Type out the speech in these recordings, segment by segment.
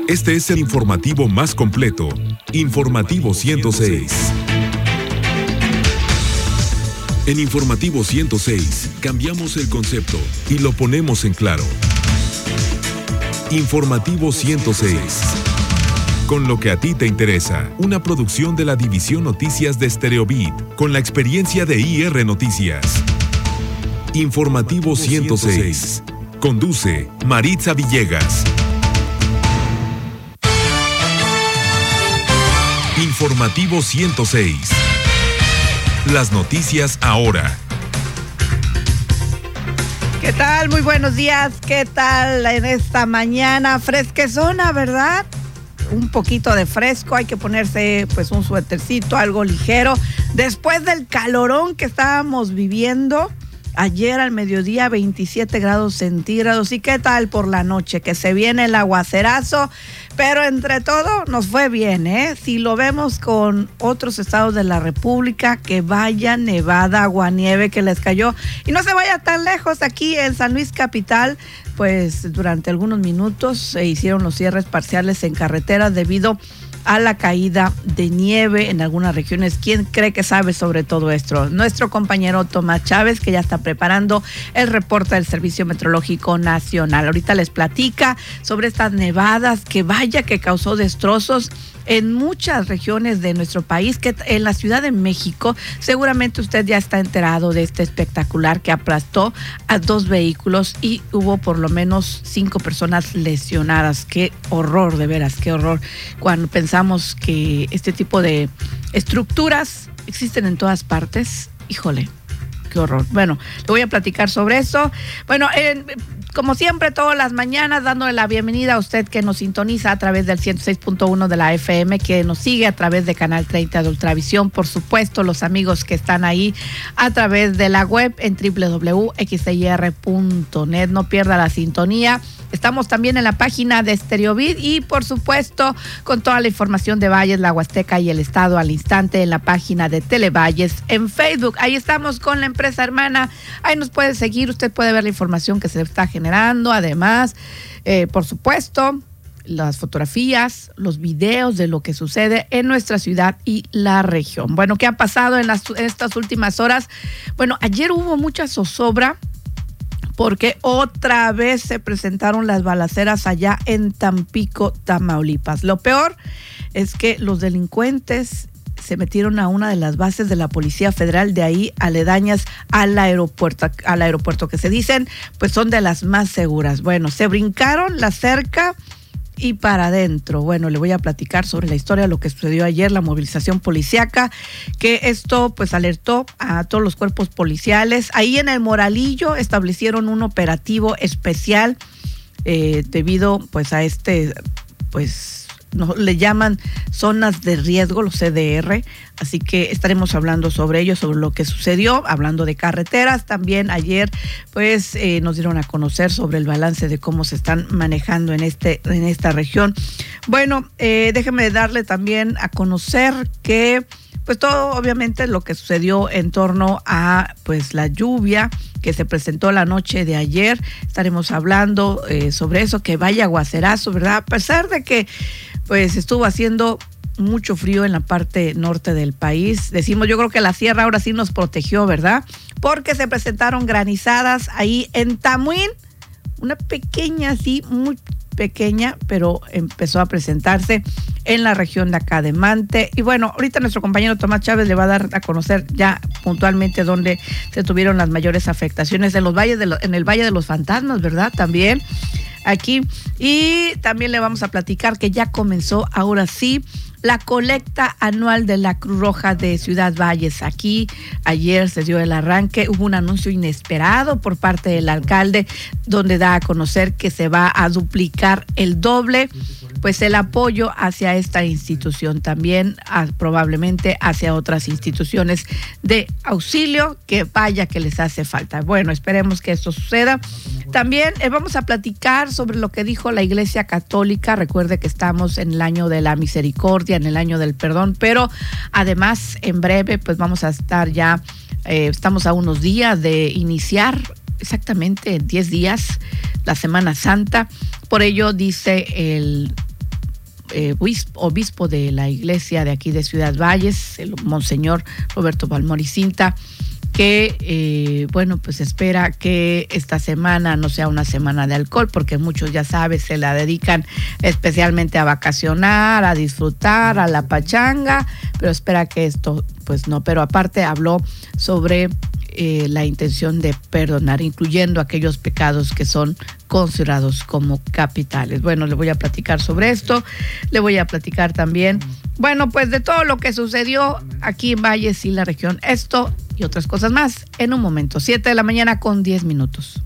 Este es el informativo más completo, Informativo 106. En Informativo 106 cambiamos el concepto y lo ponemos en claro. Informativo 106. Con lo que a ti te interesa, una producción de la División Noticias de Stereobit, con la experiencia de IR Noticias. Informativo 106. Conduce Maritza Villegas. Informativo 106. Las noticias ahora. ¿Qué tal? Muy buenos días. ¿Qué tal en esta mañana fresquezona, verdad? Un poquito de fresco, hay que ponerse pues un suétercito, algo ligero. Después del calorón que estábamos viviendo ayer al mediodía, 27 grados centígrados. ¿Y qué tal por la noche? Que se viene el aguacerazo, pero entre todo nos fue bien, ¿eh? Si lo vemos con otros estados de la República, que vaya nevada, aguanieve que les cayó. Y no se vaya tan lejos, aquí en San Luis Capital, pues durante algunos minutos se hicieron los cierres parciales en carreteras debido a la caída de nieve en algunas regiones. ¿Quién cree que sabe sobre todo esto? Nuestro compañero Tomás Chávez, que ya está preparando el reporte del Servicio Meteorológico Nacional. Ahorita les platica sobre estas nevadas que vaya que causó destrozos en muchas regiones de nuestro país, que en la Ciudad de México seguramente usted ya está enterado de este espectacular que aplastó a 2 vehículos y hubo por lo menos 5 personas lesionadas. Qué horror, de veras, qué horror. Cuando pensamos que este tipo de estructuras existen en todas partes, híjole, qué horror. Bueno, le voy a platicar sobre eso. Bueno, como siempre, todas las mañanas, dándole la bienvenida a usted que nos sintoniza a través del 106.1 de la FM, que nos sigue a través de Canal 30 de Ultravisión, por supuesto, los amigos que están ahí a través de la web en www.xir.net. No pierda la sintonía. Estamos también en la página de Stereobit y, por supuesto, con toda la información de Valles, la Huasteca y el Estado al instante en la página de Televalles en Facebook. Ahí estamos con la empresa hermana. Ahí nos puede seguir. Usted puede ver la información que se está generando. Además, por supuesto, las fotografías, los videos de lo que sucede en nuestra ciudad y la región. Bueno, ¿qué ha pasado en estas últimas horas? Bueno, ayer hubo mucha zozobra, porque otra vez se presentaron las balaceras allá en Tampico, Tamaulipas. Lo peor es que los delincuentes se metieron a una de las bases de la Policía Federal de ahí, aledañas al aeropuerto que se dicen, pues son de las más seguras. Bueno, se brincaron la cerca y para adentro. Bueno, le voy a platicar sobre la historia de lo que sucedió ayer, la movilización policíaca, que esto pues alertó a todos los cuerpos policiales. Ahí en el Moralillo establecieron un operativo especial debido pues a le llaman zonas de riesgo, los CDR, así que estaremos hablando sobre ello, sobre lo que sucedió, hablando de carreteras. También ayer pues nos dieron a conocer sobre el balance de cómo se están manejando en esta región. Bueno, déjeme darle también a conocer que pues todo obviamente lo que sucedió en torno a pues la lluvia que se presentó la noche de ayer. Estaremos hablando sobre eso, que vaya aguacerazo, ¿verdad? A pesar de que pues estuvo haciendo mucho frío en la parte norte del país. Decimos, yo creo que la sierra ahora sí nos protegió, ¿verdad? Porque se presentaron granizadas ahí en Tamuín, una pequeña, sí, muy pequeña, pero empezó a presentarse en la región de acá de Mante. Y bueno, ahorita nuestro compañero Tomás Chávez le va a dar a conocer ya puntualmente dónde se tuvieron las mayores afectaciones, en el Valle de los Fantasmas, ¿verdad? También aquí. Y también le vamos a platicar que ya comenzó ahora sí la colecta anual de la Cruz Roja de Ciudad Valles. Aquí ayer se dio el arranque, hubo un anuncio inesperado por parte del alcalde donde da a conocer que se va a duplicar el doble pues el apoyo hacia esta institución, también probablemente hacia otras instituciones de auxilio que vaya que les hace falta. Bueno, esperemos que esto suceda. También vamos a platicar sobre lo que dijo la Iglesia Católica. Recuerde que estamos en el año de la misericordia, en el año del perdón, pero además en breve pues vamos a estar ya, estamos a unos días de iniciar, exactamente 10 días, la Semana Santa. Por ello dice obispo de la iglesia de aquí de Ciudad Valles, el monseñor Roberto Balmoricinta, que pues espera que esta semana no sea una semana de alcohol, porque muchos, ya sabes, se la dedican especialmente a vacacionar, a disfrutar, a la pachanga, pero espera que esto pues no. Pero aparte habló sobre la intención de perdonar, incluyendo aquellos pecados que son considerados como capitales. Bueno, le voy a platicar sobre esto, le voy a platicar también, pues de todo lo que sucedió aquí en Valles y la región, esto y otras cosas más en un momento. 7 de la mañana con 10 minutos.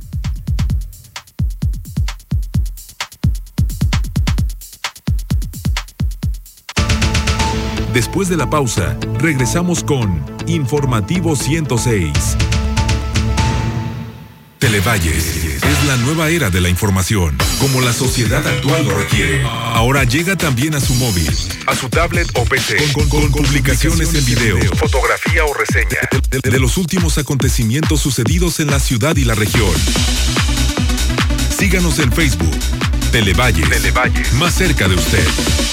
Después de la pausa, regresamos con Informativo 106. Televalles es la nueva era de la información, como la sociedad actual lo requiere. Ahora llega también a su móvil, a su tablet o PC, con publicaciones en video, fotografía o reseña de los últimos acontecimientos sucedidos en la ciudad y la región. Síganos en Facebook. Televalles, más cerca de usted.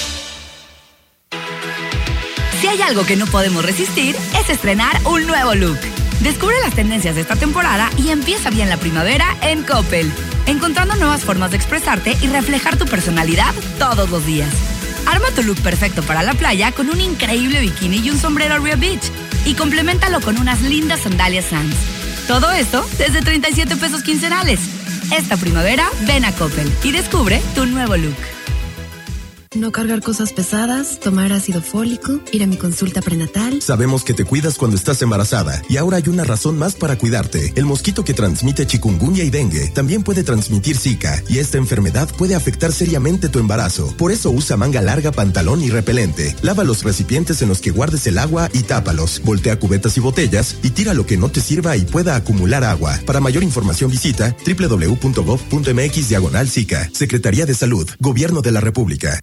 Si hay algo que no podemos resistir, es estrenar un nuevo look. Descubre las tendencias de esta temporada y empieza bien la primavera en Coppel, encontrando nuevas formas de expresarte y reflejar tu personalidad todos los días. Arma tu look perfecto para la playa con un increíble bikini y un sombrero Rio Beach, y compleméntalo con unas lindas sandalias Sans. Todo esto desde 37 pesos quincenales. Esta primavera, ven a Coppel y descubre tu nuevo look. No cargar cosas pesadas, tomar ácido fólico, ir a mi consulta prenatal. Sabemos que te cuidas cuando estás embarazada y ahora hay una razón más para cuidarte. El mosquito que transmite chikungunya y dengue también puede transmitir Zika, y esta enfermedad puede afectar seriamente tu embarazo. Por eso usa manga larga, pantalón y repelente. Lava los recipientes en los que guardes el agua y tápalos. Voltea cubetas y botellas y tira lo que no te sirva y pueda acumular agua. Para mayor información visita www.gov.mx/Zika. Secretaría de Salud, Gobierno de la República.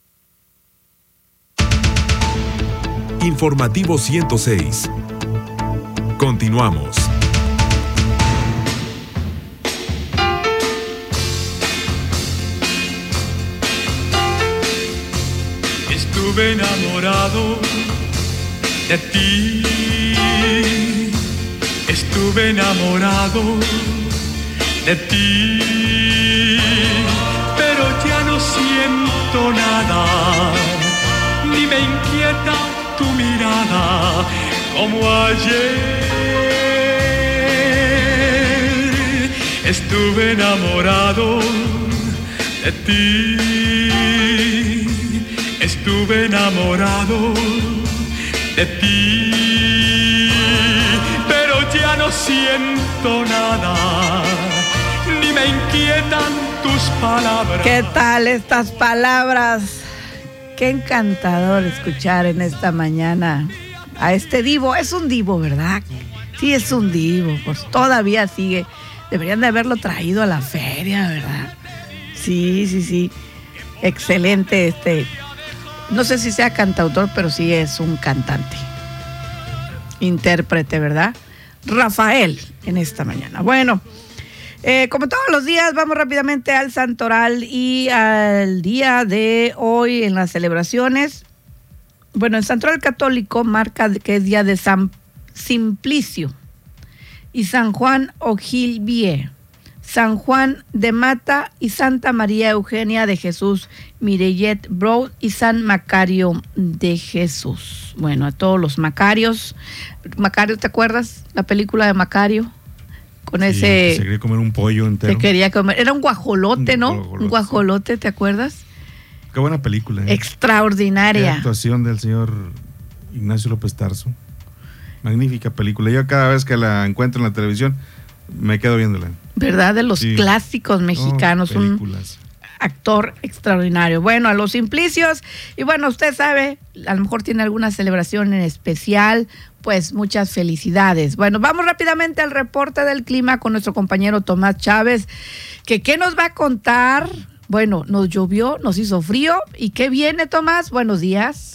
Informativo 106. Continuamos. Estuve enamorado de ti. Estuve enamorado de ti. Pero ya no siento nada, ni me inquieta tu mirada como ayer. Estuve enamorado de ti. Estuve enamorado de ti. Pero ya no siento nada, ni me inquietan tus palabras. ¿Qué tal estas palabras? Qué encantador escuchar en esta mañana a este divo. Es un divo, ¿verdad? Sí, es un divo. Pues todavía sigue. Deberían de haberlo traído a la feria, ¿verdad? Sí. Excelente no sé si sea cantautor, pero sí es un cantante. Intérprete, ¿verdad? Rafael, en esta mañana. Bueno, como todos los días, vamos rápidamente al santoral y al día de hoy en las celebraciones. Bueno, el santoral católico marca que es día de San Simplicio y San Juan Ogilvie, San Juan de Mata y Santa María Eugenia de Jesús Mireillet Brown y San Macario de Jesús. Bueno, a todos los Macarios. Macario, ¿te acuerdas? La película de Macario. Con ese... Se quería comer un pollo entero. Se quería comer. Era un guajolote, ¿no? Un guajolote, ¿te acuerdas? Qué buena película. Extraordinaria. La actuación del señor Ignacio López Tarso. Magnífica película. Yo cada vez que la encuentro en la televisión me quedo viéndola. ¿Verdad? De los clásicos mexicanos. Películas. Un actor extraordinario. Bueno, a los Simplicios. Y bueno, usted sabe, a lo mejor tiene alguna celebración en especial. Pues muchas felicidades. Bueno, vamos rápidamente al reporte del clima con nuestro compañero Tomás Chávez. ¿Qué nos va a contar? Bueno, nos llovió, nos hizo frío. ¿Y qué viene, Tomás? Buenos días.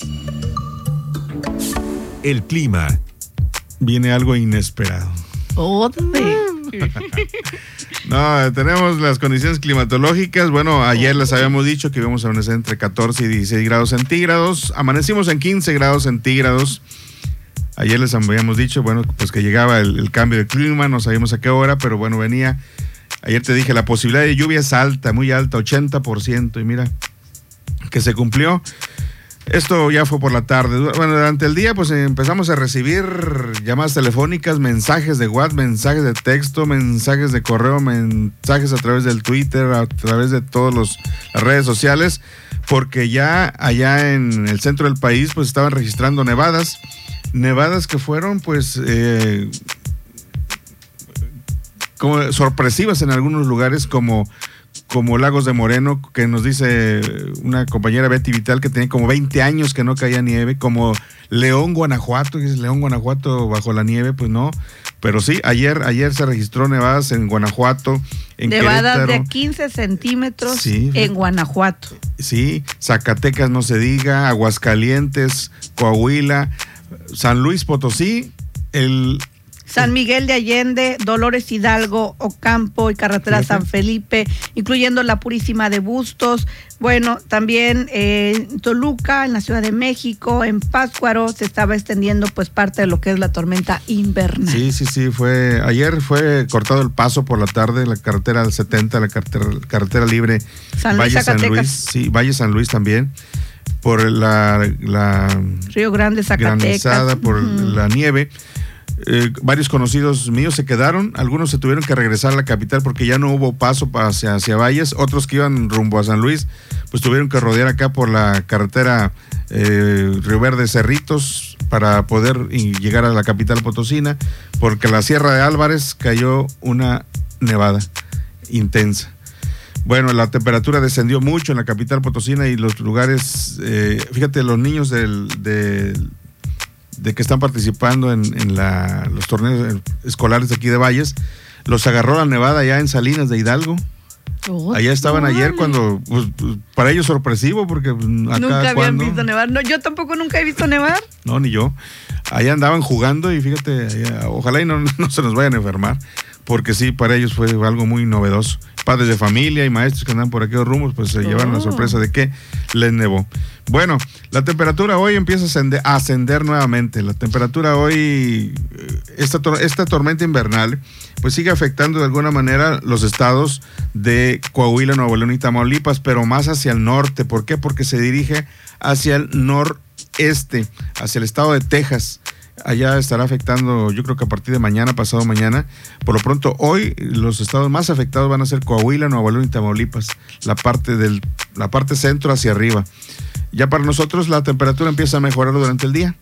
El clima. Viene algo inesperado. ¿Dónde? No, tenemos las condiciones climatológicas. Bueno, ayer les habíamos dicho que íbamos a amanecer entre 14 y 16 grados centígrados. Amanecimos en 15 grados centígrados. Ayer les habíamos dicho, bueno, pues que llegaba el cambio de clima, no sabíamos a qué hora, pero bueno, venía. Ayer te dije, la posibilidad de lluvia es alta, muy alta, 80%, y mira, que se cumplió. Esto ya fue por la tarde. Bueno, durante el día pues empezamos a recibir llamadas telefónicas, mensajes de WhatsApp, mensajes de texto, mensajes de correo, mensajes a través del Twitter, a través de todas las redes sociales, porque ya allá en el centro del país pues estaban registrando nevadas que fueron pues como sorpresivas en algunos lugares, como Lagos de Moreno, que nos dice una compañera Betty Vital que tenía como 20 años que no caía nieve, como León, Guanajuato, y León, Guanajuato bajo la nieve, pues no, pero sí, ayer se registró nevadas en Guanajuato, en nevadas Querétaro, de 15 centímetros sí, en Guanajuato. Sí, Zacatecas no se diga, Aguascalientes, Coahuila, San Luis Potosí, San Miguel de Allende, Dolores Hidalgo, Ocampo y carretera San Felipe, incluyendo la Purísima de Bustos. Bueno, también en Toluca, en la Ciudad de México, en Pátzcuaro se estaba extendiendo pues parte de lo que es la tormenta invernal. Sí, ayer fue cortado el paso por la tarde, la carretera 70, la carretera libre San Luis, Valle Zacatecas. San Luis, sí, Valle San Luis también, por la Río Grande, Zacatecas, granizada, por la nieve. Varios conocidos míos se quedaron, algunos se tuvieron que regresar a la capital porque ya no hubo paso hacia Valles, otros que iban rumbo a San Luis, pues tuvieron que rodear acá por la carretera Río Verde Cerritos para poder llegar a la capital potosina, porque la Sierra de Álvarez cayó una nevada intensa. Bueno, la temperatura descendió mucho en la capital potosina y los lugares, fíjate, los niños de que están participando en los torneos escolares de aquí de Valles, los agarró la nevada allá en Salinas de Hidalgo. Allá estaban ayer cuando, pues, para ellos sorpresivo, porque acá nunca habían visto nevar. No, yo tampoco nunca he visto nevar. No, ni yo. Allá andaban jugando y fíjate, ojalá y no se nos vayan a enfermar, porque sí, para ellos fue algo muy novedoso. Padres de familia y maestros que andan por aquellos rumbos, pues se llevaron la sorpresa de que les nevó. Bueno, la temperatura hoy empieza a ascender nuevamente. La temperatura hoy, esta tormenta invernal, pues sigue afectando de alguna manera los estados de Coahuila, Nuevo León y Tamaulipas, pero más hacia el norte. ¿Por qué? Porque se dirige hacia el noreste, hacia el estado de Texas. Allá estará afectando, yo creo que a partir de mañana, pasado mañana. Por lo pronto, hoy los estados más afectados van a ser Coahuila, Nuevo León y Tamaulipas, la parte centro hacia arriba. Ya para nosotros la temperatura empieza a mejorar durante el día.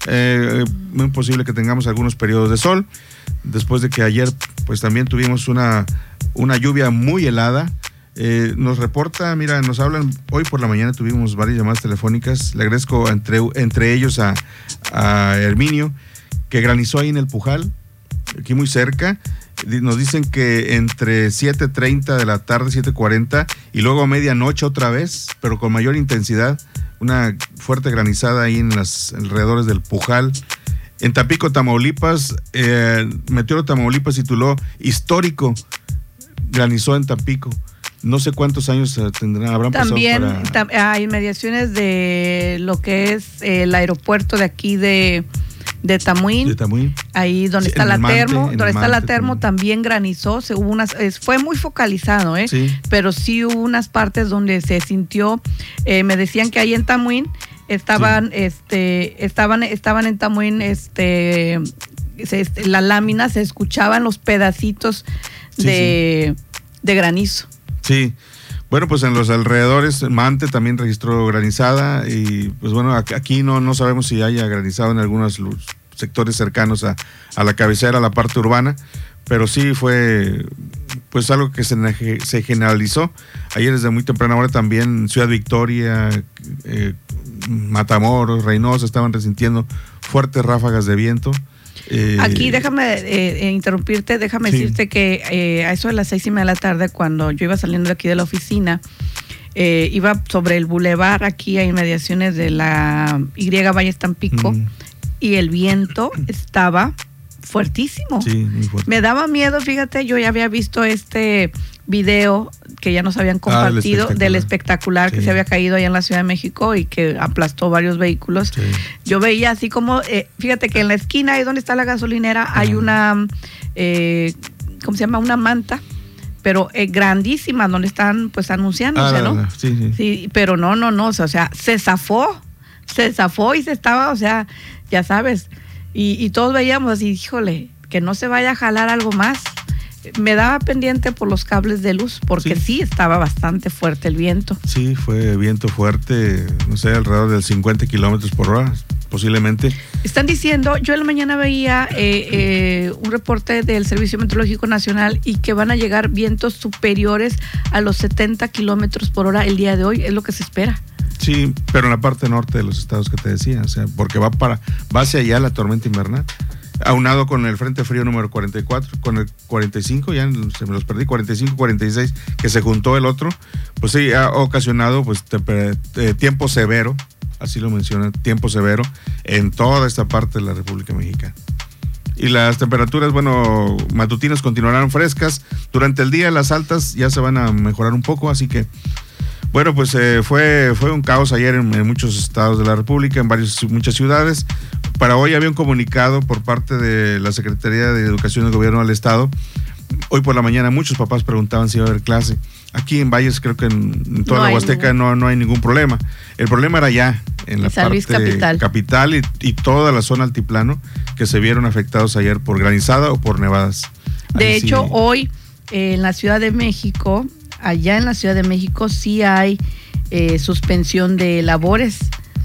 Muy posible que tengamos algunos periodos de sol, después de que ayer pues también tuvimos una lluvia muy helada. Nos reporta, mira, nos hablan, hoy por la mañana tuvimos varias llamadas telefónicas, le agradezco entre ellos a Herminio, que granizó ahí en el Pujal, aquí muy cerca. Nos dicen que entre 7:30 de la tarde, 7:40, y luego a medianoche otra vez, pero con mayor intensidad, una fuerte granizada ahí en los alrededores del Pujal. En Tampico, Tamaulipas, Meteoro Tamaulipas tituló histórico, granizó en Tampico. No sé cuántos años habrán también pasado. También hay inmediaciones de lo que es el aeropuerto de aquí de Tamuín. Ahí donde está la termo, también granizó. Fue muy focalizado, sí. Pero sí hubo unas partes donde se sintió, me decían que ahí en Tamuín estaban en Tamuín, la lámina, se escuchaban los pedacitos de granizo. Sí, bueno, pues en los alrededores, Mante también registró granizada y pues bueno, aquí no sabemos si haya granizado en algunos sectores cercanos a la cabecera, a la parte urbana, pero sí fue pues algo que se generalizó. Ayer desde muy temprana hora también Ciudad Victoria, Matamoros, Reynosa estaban resintiendo fuertes ráfagas de viento. Aquí déjame interrumpirte, decirte que a eso de las 6:30 de la tarde, cuando yo iba saliendo de aquí de la oficina, iba sobre el bulevar aquí a inmediaciones de la Y Valles Tampico, y el viento estaba fuertísimo. Sí, muy fuerte. Me daba miedo, fíjate, yo ya había visto este video que ya nos habían compartido del espectacular que se había caído allá en la Ciudad de México y que aplastó varios vehículos. Sí. Yo veía así como, fíjate que en la esquina, ahí donde está la gasolinera, hay una, ¿cómo se llama? Una manta, pero grandísima, donde están pues anunciándose, ¿no? Sí, pero no, o sea, se zafó y se estaba, o sea, ya sabes, y todos veíamos así, híjole, que no se vaya a jalar algo más. Me daba pendiente por los cables de luz, porque sí estaba bastante fuerte el viento. Sí, fue viento fuerte, no sé, alrededor de 50 kilómetros por hora, posiblemente. Están diciendo, yo en la mañana veía un reporte del Servicio Meteorológico Nacional y que van a llegar vientos superiores a los 70 kilómetros por hora el día de hoy, es lo que se espera. Sí, pero en la parte norte de los estados que te decía, o sea, porque va hacia allá la tormenta invernal. Aunado con el Frente Frío número 44, con el 45, ya se me los perdí, 45, 46, que se juntó el otro, pues sí, ha ocasionado pues tiempo severo, así lo menciona, tiempo severo en toda esta parte de la República Mexicana. Y las temperaturas, bueno, matutinas continuarán frescas. Durante el día las altas ya se van a mejorar un poco, así que bueno, pues fue un caos ayer en muchos estados de la República, en muchas ciudades. Para hoy había un comunicado por parte de la Secretaría de Educación del Gobierno del Estado. Hoy por la mañana muchos papás preguntaban si iba a haber clase. Aquí en Valles, creo que en toda la Huasteca no hay ningún problema. El problema era ya en la San Luis parte capital y toda la zona altiplano, que se vieron afectados ayer por granizada o por nevadas. De hecho, hoy en la Ciudad de México, allá en la Ciudad de México sí hay suspensión de labores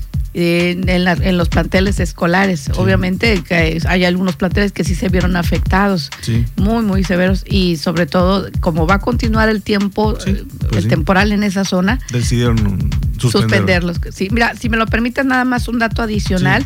en los planteles escolares. Sí. Obviamente que hay algunos planteles que sí se vieron afectados, muy, muy severos, y sobre todo, como va a continuar el tiempo, temporal en esa zona, decidieron suspenderlos. Sí, mira, si me lo permites, nada más un dato adicional.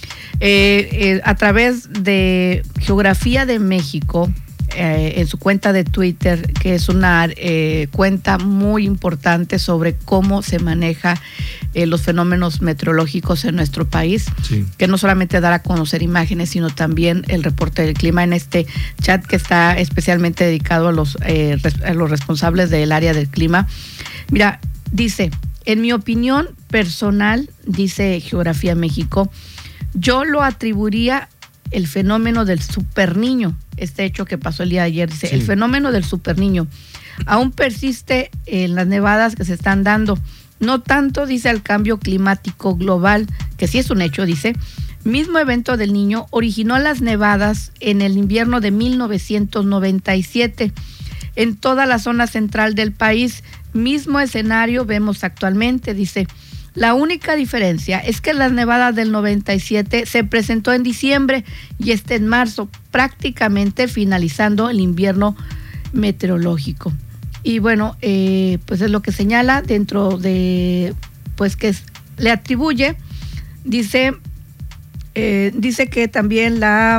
A través de Geografía de México, en su cuenta de Twitter, que es una cuenta muy importante sobre cómo se maneja los fenómenos meteorológicos en nuestro país, que no solamente dar a conocer imágenes, sino también el reporte del clima en este chat que está especialmente dedicado a los responsables del área del clima. Mira, dice, en mi opinión personal, dice Geografía México, yo lo atribuiría el fenómeno del superniño, este hecho que pasó el día de ayer, dice, el fenómeno del superniño aún persiste en las nevadas que se están dando, no tanto, dice, al cambio climático global, que sí es un hecho, dice, mismo evento del niño originó las nevadas en el invierno de 1997, en toda la zona central del país, mismo escenario vemos actualmente, dice. La única diferencia es que las nevadas del 97 se presentó en diciembre y en marzo, prácticamente finalizando el invierno meteorológico. Y bueno, pues es lo que señala dentro de, pues que le atribuye, dice que también la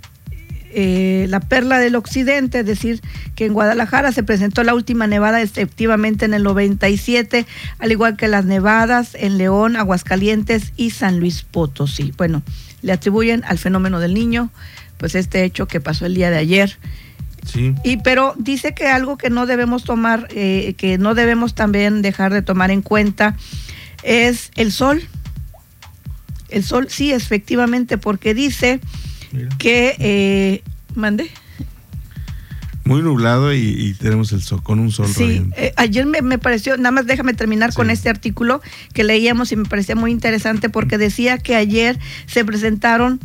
perla del occidente, es decir, que en Guadalajara se presentó la última nevada efectivamente en el 97, al igual que las nevadas en León, Aguascalientes y San Luis Potosí. Bueno, le atribuyen al fenómeno del niño, pues este hecho que pasó el día de ayer. Sí. Pero dice que algo que no debemos tomar, que no debemos también dejar de tomar en cuenta, es el sol. El sol, sí, efectivamente, porque dice que mandé muy nublado y tenemos el sol, con un sol radiante. Ayer me pareció, nada más déjame terminar con este artículo que leíamos y me parecía muy interesante porque decía que ayer se presentaron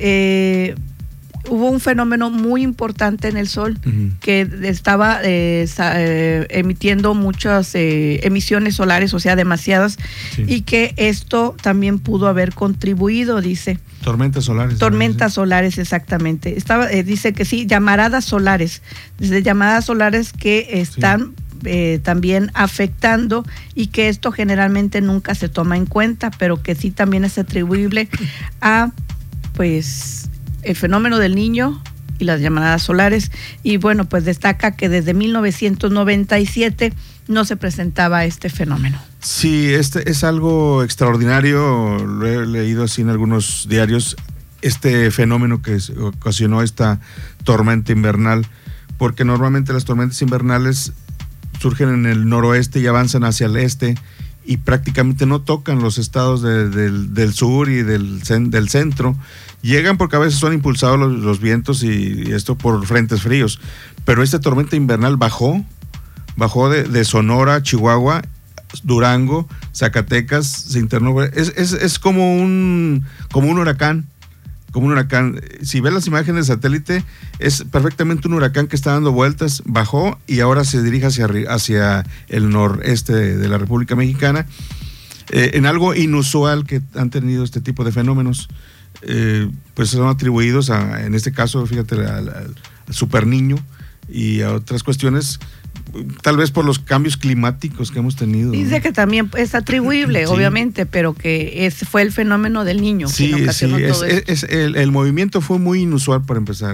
hubo un fenómeno muy importante en el sol, que estaba emitiendo muchas emisiones solares, o sea, demasiadas, y que esto también pudo haber contribuido, dice. Tormentas solares. Tormentas solares, exactamente. Dice que sí, llamaradas solares. Desde llamadas solares que están también afectando, y que esto generalmente nunca se toma en cuenta, pero que sí también es atribuible a, pues, el fenómeno del niño y las llamadas solares. Y bueno, pues destaca que desde 1997 no se presentaba este fenómeno. Sí, este es algo extraordinario, lo he leído así en algunos diarios. este fenómeno que ocasionó esta tormenta invernal, porque normalmente las tormentas invernales surgen en el noroeste y avanzan hacia el este y prácticamente no tocan los estados del sur y del centro. Llegan porque a veces son impulsados los vientos y esto por frentes fríos, pero esta tormenta invernal bajó de Sonora, Chihuahua, Durango, Zacatecas, se internó. Es como un huracán. Como un huracán. Si ves las imágenes de satélite, es perfectamente un huracán que está dando vueltas, bajó y ahora se dirige hacia el noreste de la República Mexicana, en algo inusual que han tenido este tipo de fenómenos. Pues son atribuidos en este caso, fíjate, al Super Niño y a otras cuestiones, tal vez por los cambios climáticos que hemos tenido. Dice que también es atribuible, sí, obviamente, pero que fue el fenómeno del Niño. Sí, que ocasionó todo el movimiento fue muy inusual para empezar,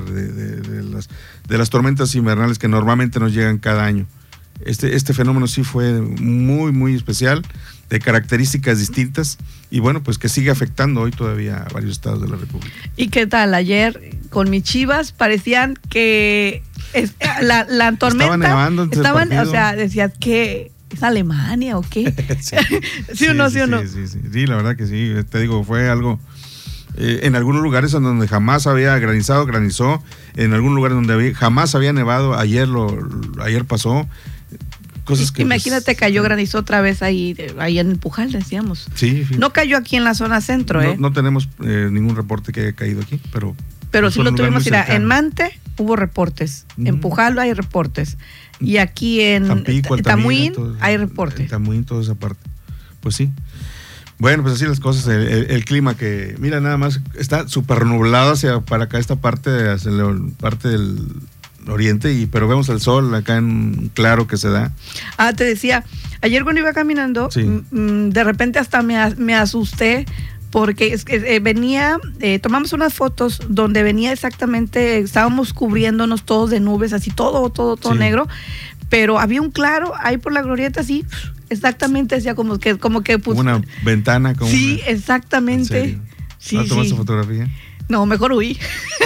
de las tormentas invernales que normalmente nos llegan cada año. Este fenómeno sí fue muy, muy especial, de características distintas, y bueno, pues que sigue afectando hoy todavía a varios estados de la República. ¿Y qué tal? Ayer con mis Chivas parecían que la tormenta estaba nevando o sea, decías que ¿es Alemania o qué? ¿Sí o no? Sí, la verdad que sí, te digo, fue algo. En algunos lugares en donde jamás había granizado, granizó. En algún lugar donde jamás había nevado, ayer pasó. Cosas que, imagínate, pues, cayó granizo otra vez ahí en Pujal, decíamos. Sí. No cayó aquí en la zona centro, No tenemos ningún reporte que haya caído aquí, pero sí lo tuvimos. Mira, en Mante hubo reportes, en Pujal hay reportes, y aquí en Tampico, Tamuín hay reportes. En Tamuín, toda esa parte. Pues sí. Bueno, pues así las cosas, el clima que, mira, nada más está súper nublado para acá esta parte, hacia la parte del oriente, pero vemos el sol acá en claro que se da. Te decía, ayer cuando iba caminando, sí, de repente hasta me asusté, porque venía, tomamos unas fotos donde venía exactamente, estábamos cubriéndonos todos de nubes, así todo sí, negro, pero había un claro ahí por la glorieta, así, exactamente, decía como que pues, una ventana, como sí, exactamente. Sí, ¿No tomaste fotografía? No, mejor huí.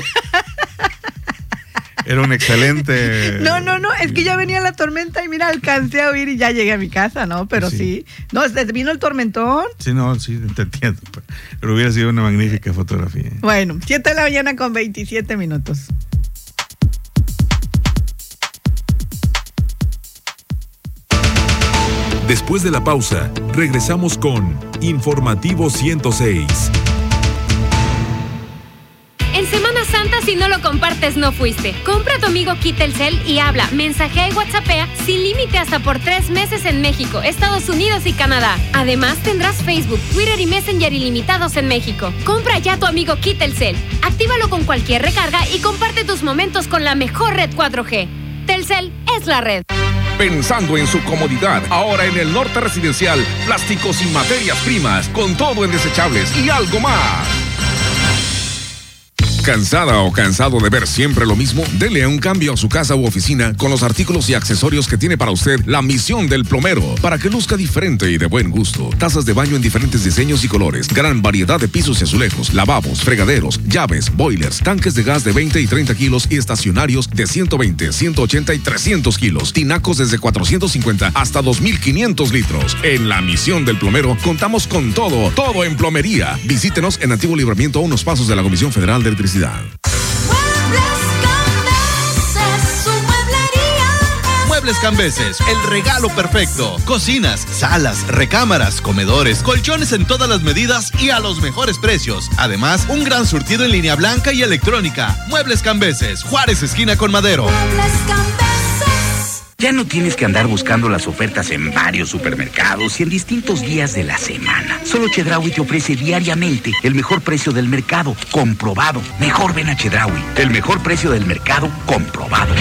Era un excelente... No, es que ya venía la tormenta y mira, alcancé a huir y ya llegué a mi casa, ¿no? Pero sí. No, vino el tormentón. Sí, te entiendo. Pero hubiera sido una magnífica fotografía. Bueno, 7 de la mañana con 27 minutos. Después de la pausa, regresamos con Informativo 106. En Semana Santa, si no lo compartes, no fuiste. Compra a tu amigo Telcel y habla, mensajea y whatsappea sin límite hasta por 3 meses en México, Estados Unidos y Canadá. Además, tendrás Facebook, Twitter y Messenger ilimitados en México. Compra ya a tu amigo Telcel. Actívalo con cualquier recarga y comparte tus momentos con la mejor red 4G. Telcel es la red. Pensando en su comodidad, ahora en el norte residencial, plásticos y materias primas, con todo en desechables y algo más. ¿Cansada o cansado de ver siempre lo mismo? Dele un cambio a su casa u oficina con los artículos y accesorios que tiene para usted la Misión del Plomero, para que luzca diferente y de buen gusto. Tazas de baño en diferentes diseños y colores, gran variedad de pisos y azulejos, lavabos, fregaderos, llaves, boilers, tanques de gas de 20 y 30 kilos y estacionarios de 120, 180 y 300 kilos, tinacos desde 450 hasta 2,500 litros. En la Misión del Plomero contamos con todo en plomería. Visítenos en Antiguo Libramiento, a unos pasos de la Comisión Federal de Electricidad. Muebles Cambeses, el regalo perfecto. Cocinas, salas, recámaras, comedores, colchones en todas las medidas y a los mejores precios. Además, un gran surtido en línea blanca y electrónica. Muebles Cambeses, Juárez esquina con Madero. Muebles Cambeses. Ya no tienes que andar buscando las ofertas en varios supermercados y en distintos días de la semana. Solo Chedraui te ofrece diariamente el mejor precio del mercado, comprobado. Mejor ven a Chedraui, el mejor precio del mercado, comprobado.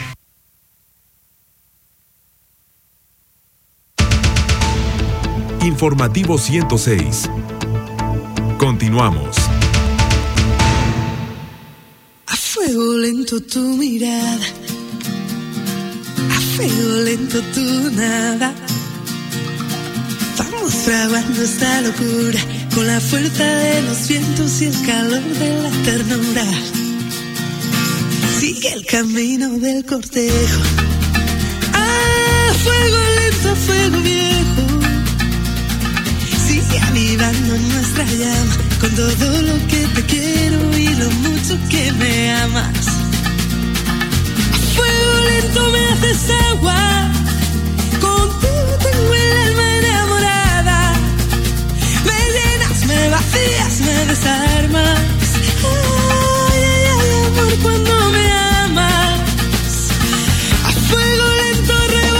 Informativo 106. Continuamos. A fuego lento tu mirada, a fuego lento tu nada. Vamos fraguando esta locura con la fuerza de los vientos y el calor de la ternura. Sigue el camino del cortejo. Ah, fuego lento, fuego viejo. Sigue avivando nuestra llama con todo lo que te quiero y lo mucho que me amas. Fuego lento me haces agua. Contigo tengo el alma enamorada. Me llenas, me vacías, me desarmas. Ay, ay, ay, amor, cuando me amas. A fuego lento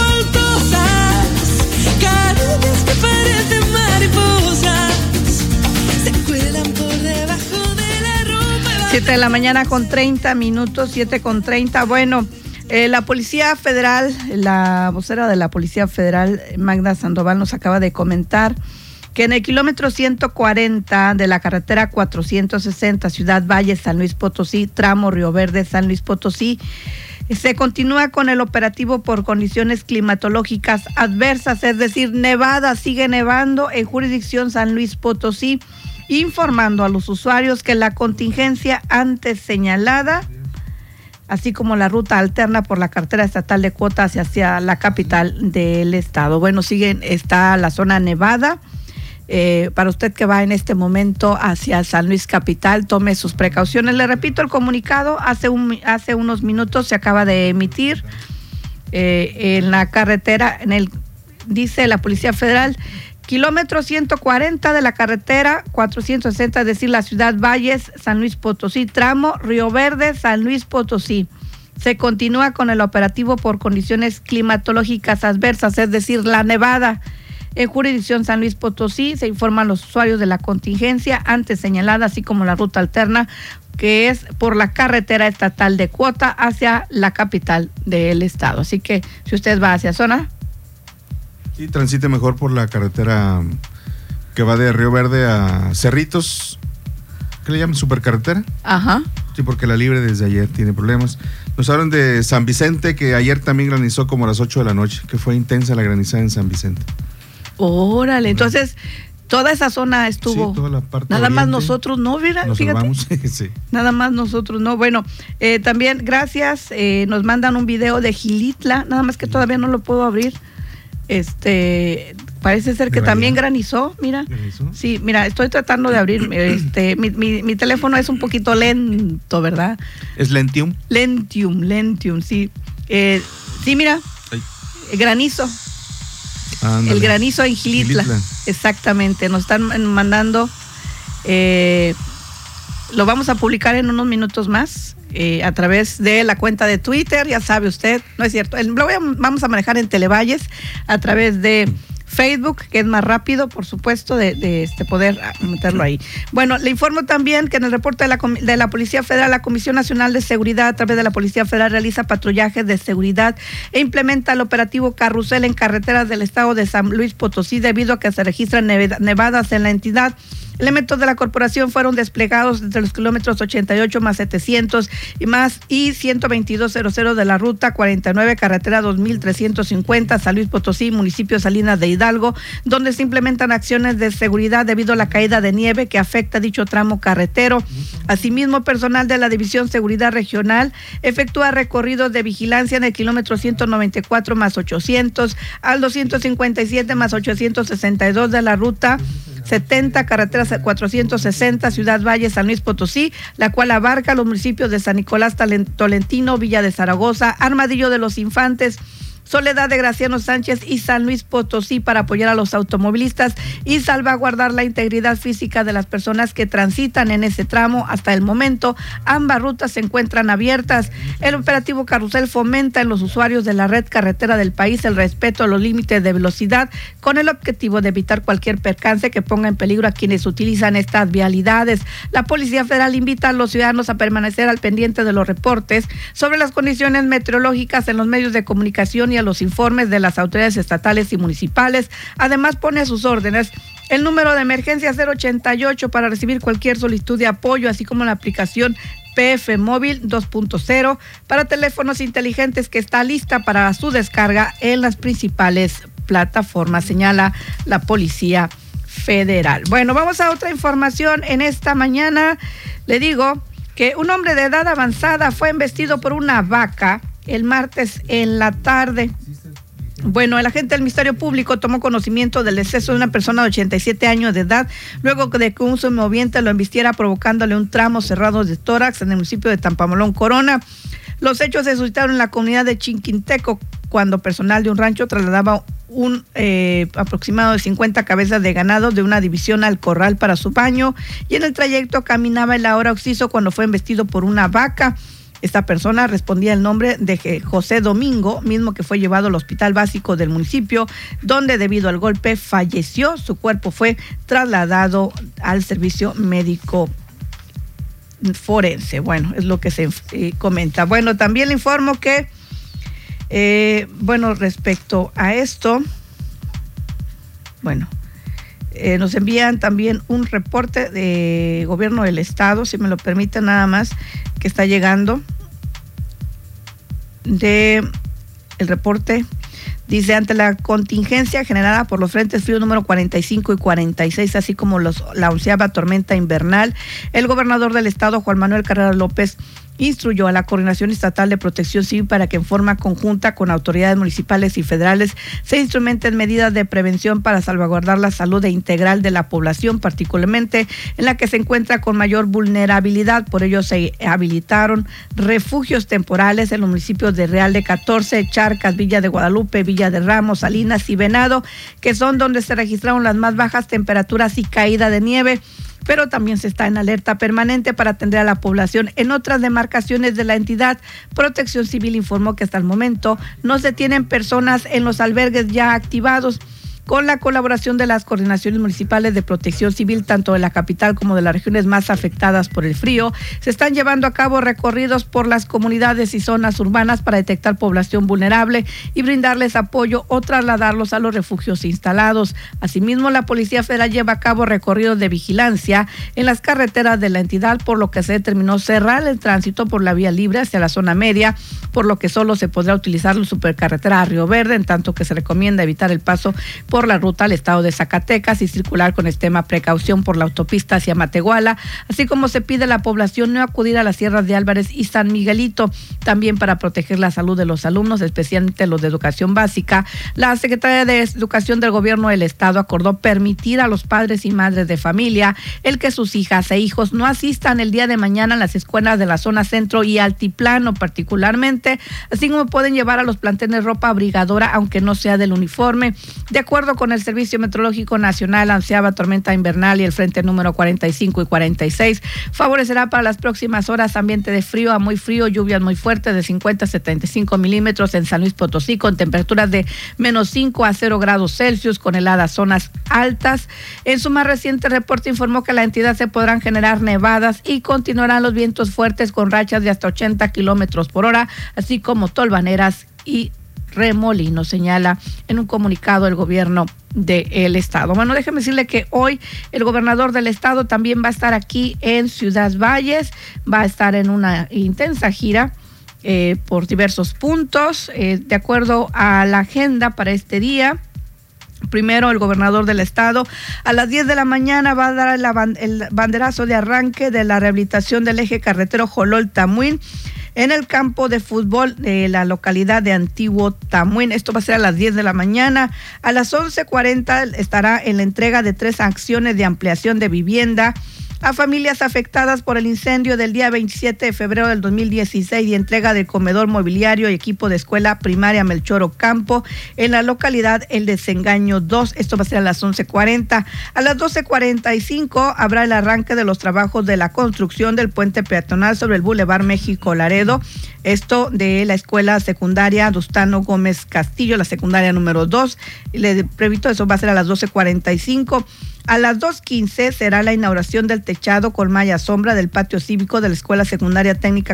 revoltosas, caricias que parecen mariposas, se cuelan por debajo de la ropa. 7 de la mañana con 30 minutos, 7:30. Bueno, la Policía Federal, la vocera de la Policía Federal, Magda Sandoval, nos acaba de comentar que en el kilómetro 140 de la carretera 460 Ciudad Valle, San Luis Potosí, tramo Río Verde, San Luis Potosí, se continúa con el operativo por condiciones climatológicas adversas, es decir, nevada, sigue nevando en jurisdicción San Luis Potosí, informando a los usuarios que la contingencia antes señalada, así como la ruta alterna por la carretera estatal de Cuota hacia la capital del estado. Bueno, está la zona nevada. Para usted que va en este momento hacia San Luis capital, tome sus precauciones. Le repito, el comunicado hace unos minutos se acaba de emitir en la carretera, dice la Policía Federal, kilómetro 140 de la carretera 460, es decir, la Ciudad Valles, San Luis Potosí, tramo Río Verde, San Luis Potosí. Se continúa con el operativo por condiciones climatológicas adversas, es decir, la nevada. En jurisdicción San Luis Potosí se informan los usuarios de la contingencia antes señalada, así como la ruta alterna, que es por la carretera estatal de Cuota hacia la capital del estado. Así que si usted va hacia zona, sí, transite mejor por la carretera que va de Río Verde a Cerritos. ¿Qué le llaman? ¿Supercarretera? Ajá. Sí, porque la libre desde ayer tiene problemas. Nos hablan de San Vicente, que ayer también granizó como a las 8 de la noche, que fue intensa la granizada en San Vicente. Órale, entonces toda esa zona estuvo. Sí, toda la parte nada oriente. más nosotros no, ¿verdad? Nos Fíjate. salvamos, sí. Nada más nosotros no. Bueno, también gracias, nos mandan un video de Gilitla, nada más que todavía no lo puedo abrir. Parece ser que también granizó, mira. ¿Granizó? Sí, mira, estoy tratando de abrir, mi teléfono es un poquito lento, ¿verdad? ¿Es Lentium? Lentium, sí. Sí, mira, granizo. Ándale. El granizo en Gilitla. Exactamente, nos están mandando, lo vamos a publicar en unos minutos más a través de la cuenta de Twitter, ya sabe usted, no es cierto, vamos a manejar en Televalles a través de Facebook, que es más rápido, por supuesto, de poder meterlo ahí. Bueno, le informo también que en el reporte de la Policía Federal, la Comisión Nacional de Seguridad, a través de la Policía Federal, realiza patrullajes de seguridad e implementa el operativo Carrusel en carreteras del estado de San Luis Potosí, debido a que se registran nevadas en la entidad. Elementos de la corporación fueron desplegados entre los kilómetros 88 más 700 y 122.00 de la ruta 49, carretera 2350, San Luis Potosí, municipio Salinas de Hidalgo, donde se implementan acciones de seguridad debido a la caída de nieve que afecta dicho tramo carretero. Asimismo, personal de la División Seguridad Regional efectúa recorridos de vigilancia en el kilómetro 194 más 800 al 257 más 862 de la ruta 70, carretera 460, Ciudad Valle, San Luis Potosí, la cual abarca los municipios de San Nicolás Tolentino, Villa de Zaragoza, Armadillo de los Infantes, Soledad de Graciano Sánchez y San Luis Potosí, para apoyar a los automovilistas y salvaguardar la integridad física de las personas que transitan en ese tramo. Hasta el momento, ambas rutas se encuentran abiertas. El operativo Carrusel fomenta en los usuarios de la red carretera del país el respeto a los límites de velocidad, con el objetivo de evitar cualquier percance que ponga en peligro a quienes utilizan estas vialidades. La Policía Federal invita a los ciudadanos a permanecer al pendiente de los reportes sobre las condiciones meteorológicas en los medios de comunicación y a los informes de las autoridades estatales y municipales. Además, pone a sus órdenes el número de emergencia 088 para recibir cualquier solicitud de apoyo, así como la aplicación PF Móvil 2.0 para teléfonos inteligentes, que está lista para su descarga en las principales plataforma, señala la Policía Federal. Bueno, vamos a otra información. En esta mañana le digo que un hombre de edad avanzada fue embestido por una vaca el martes en la tarde. Bueno, el agente del Ministerio Público tomó conocimiento del deceso de una persona de 87 años de edad, luego de que un semoviente lo embistiera provocándole un tramo cerrado de tórax en el municipio de Tampamolón, Corona. Los hechos se suscitaron en la comunidad de Chinquinteco, cuando personal de un rancho trasladaba un aproximado de 50 cabezas de ganado de una división al corral para su baño, y en el trayecto caminaba el ahora occiso cuando fue embestido por una vaca. Esta persona respondía el nombre de José Domingo, mismo que fue llevado al hospital básico del municipio, donde debido al golpe falleció. Su cuerpo fue trasladado al servicio médico forense. Bueno, es lo que se comenta. Bueno, también le informo que, respecto a esto, nos envían también un reporte de gobierno del estado, si me lo permiten nada más, que está llegando de el reporte. Dice, ante la contingencia generada por los frentes fríos número 45 y 46, así como la 11ª tormenta invernal, el gobernador del estado, Juan Manuel Carrera López, instruyó a la Coordinación Estatal de Protección Civil para que en forma conjunta con autoridades municipales y federales se instrumenten medidas de prevención para salvaguardar la salud integral de la población, particularmente en la que se encuentra con mayor vulnerabilidad. Por ello se habilitaron refugios temporales en los municipios de Real de 14, Charcas, Villa de Guadalupe, Villa de Ramos, Salinas y Venado, que son donde se registraron las más bajas temperaturas y caída de nieve, pero también se está en alerta permanente para atender a la población en otras demarcaciones de la entidad. Protección Civil informó que hasta el momento no se tienen personas en los albergues ya activados. Con la colaboración de las coordinaciones municipales de protección civil, tanto de la capital como de las regiones más afectadas por el frío, se están llevando a cabo recorridos por las comunidades y zonas urbanas para detectar población vulnerable y brindarles apoyo o trasladarlos a los refugios instalados. Asimismo, la Policía Federal lleva a cabo recorridos de vigilancia en las carreteras de la entidad, por lo que se determinó cerrar el tránsito por la vía libre hacia la zona media, por lo que solo se podrá utilizar la supercarretera a Río Verde, en tanto que se recomienda evitar el paso por la ruta al estado de Zacatecas y circular con extrema precaución por la autopista hacia Matehuala, así como se pide a la población no acudir a las sierras de Álvarez y San Miguelito. También para proteger la salud de los alumnos, especialmente los de educación básica, la Secretaría de Educación del Gobierno del Estado acordó permitir a los padres y madres de familia el que sus hijas e hijos no asistan el día de mañana a las escuelas de la zona centro y altiplano particularmente, así como pueden llevar a los planteles ropa abrigadora aunque no sea del uniforme. De acuerdo con el Servicio Meteorológico Nacional, la 11ª tormenta invernal y el frente número 45 y 46 favorecerá para las próximas horas ambiente de frío a muy frío, lluvias muy fuertes de 50 a 75 milímetros en San Luis Potosí, con temperaturas de -5 a 0 grados Celsius, con heladas zonas altas. En su más reciente reporte informó que en la entidad se podrán generar nevadas y continuarán los vientos fuertes con rachas de hasta 80 kilómetros por hora, así como tolvaneras y remolinos, señala en un comunicado el gobierno del estado. Bueno, déjeme decirle que hoy el gobernador del estado también va a estar aquí en Ciudad Valles, va a estar en una intensa gira por diversos puntos, de acuerdo a la agenda para este día. Primero, el gobernador del estado a las 10 de la mañana va a dar el banderazo de arranque de la rehabilitación del eje carretero Jolol-Tamuín en el campo de fútbol de la localidad de Antiguo Tamuín. Esto va a ser a las 10 de la mañana. A las 11:40 estará en la entrega de 3 acciones de ampliación de vivienda a familias afectadas por el incendio del día 27 de febrero del 2016 y entrega del comedor mobiliario y equipo de escuela primaria Melchor Ocampo en la localidad El Desengaño 2. Esto va a ser a las 11:40. A las 12:45 habrá el arranque de los trabajos de la construcción del puente peatonal sobre el Boulevard México Laredo. Esto de la escuela secundaria Dustano Gómez Castillo, la secundaria número 2. Le repito, eso va a ser a las 12:45. A las 2:15 será la inauguración del techado con malla sombra del patio cívico de la Escuela Secundaria Técnica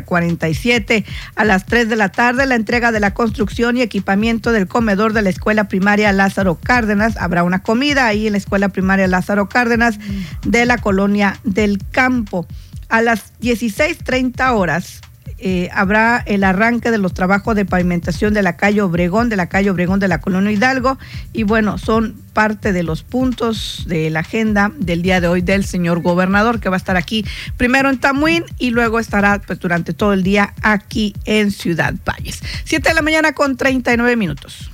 47. A las 3 de la tarde, la entrega de la construcción y equipamiento del comedor de la Escuela Primaria Lázaro Cárdenas. Habrá una comida ahí en la Escuela Primaria Lázaro Cárdenas de la Colonia del Campo. A las 16:30 horas, habrá el arranque de los trabajos de pavimentación de la calle Obregón, de la Colonia Hidalgo, y bueno, son parte de los puntos de la agenda del día de hoy del señor gobernador, que va a estar aquí primero en Tamuín y luego estará pues durante todo el día aquí en Ciudad Valles. 7 de la mañana con 39 minutos.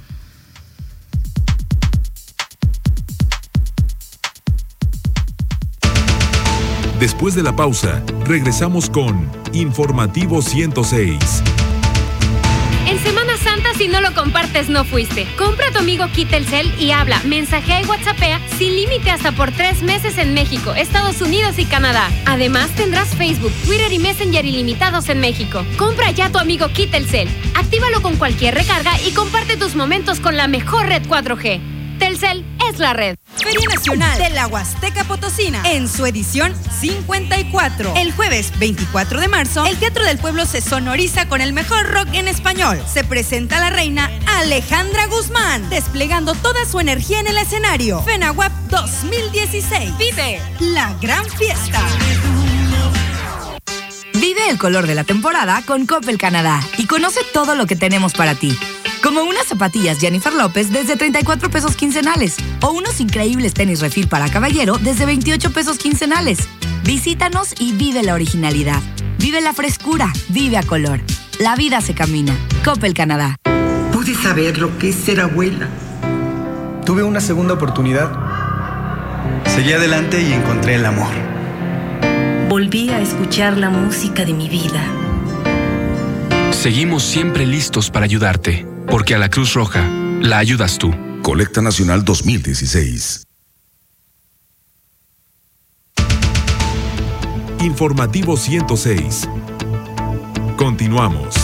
Después de la pausa, regresamos con Informativo 106. En Semana Santa, si no lo compartes, no fuiste. Compra a tu amigo Kit Telcel y habla, mensajea y WhatsAppea sin límite hasta por 3 meses en México, Estados Unidos y Canadá. Además, tendrás Facebook, Twitter y Messenger ilimitados en México. Compra ya a tu amigo Kit Telcel. Actívalo con cualquier recarga y comparte tus momentos con la mejor red 4G. Telcel es la red. Feria Nacional de la Huasteca Potosina en su edición 54. El jueves 24 de marzo, el Teatro del Pueblo se sonoriza con el mejor rock en español. Se presenta la reina Alejandra Guzmán, desplegando toda su energía en el escenario. FENAWAP 2016. Vive la gran fiesta. Vive el color de la temporada con Coppel Canadá y conoce todo lo que tenemos para ti. Como unas zapatillas Jennifer López desde 34 pesos quincenales o unos increíbles tenis refil para caballero desde 28 pesos quincenales. Visítanos y vive la originalidad. Vive la frescura, vive a color. La vida se camina. Coppel Canadá. Pude saber lo que es ser abuela. Tuve una segunda oportunidad. Seguí adelante y encontré el amor. Volví a escuchar la música de mi vida. Seguimos siempre listos para ayudarte, porque a la Cruz Roja la ayudas tú. Colecta Nacional 2016. Informativo 106. Continuamos.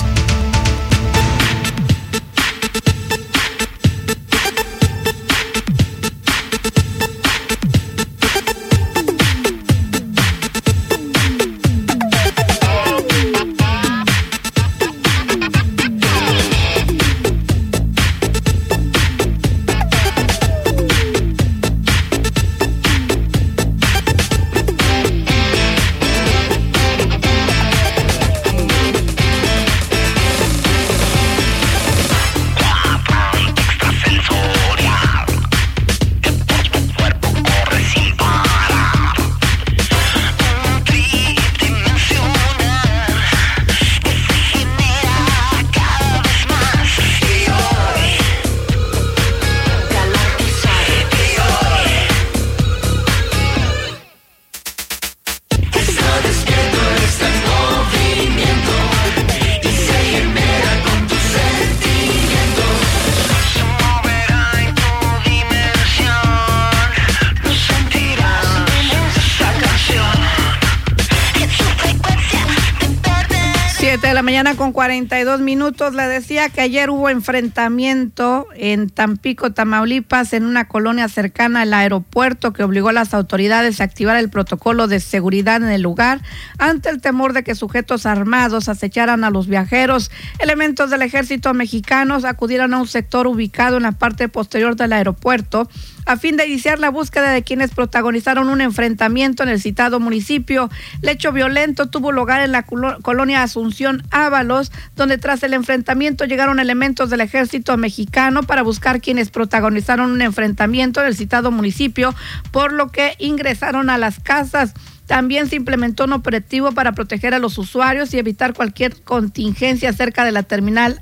De la mañana con 42 minutos. Le decía que ayer hubo enfrentamiento en Tampico, Tamaulipas, en una colonia cercana al aeropuerto, que obligó a las autoridades a activar el protocolo de seguridad en el lugar ante el temor de que sujetos armados acecharan a los viajeros. Elementos del ejército mexicano acudieron a un sector ubicado en la parte posterior del aeropuerto a fin de iniciar la búsqueda de quienes protagonizaron un enfrentamiento en el citado municipio. El hecho violento tuvo lugar en la colonia Asunción Ábalos, donde tras el enfrentamiento llegaron elementos del ejército mexicano para buscar quienes protagonizaron un enfrentamiento en el citado municipio, por lo que ingresaron a las casas. También se implementó un operativo para proteger a los usuarios y evitar cualquier contingencia cerca de la terminal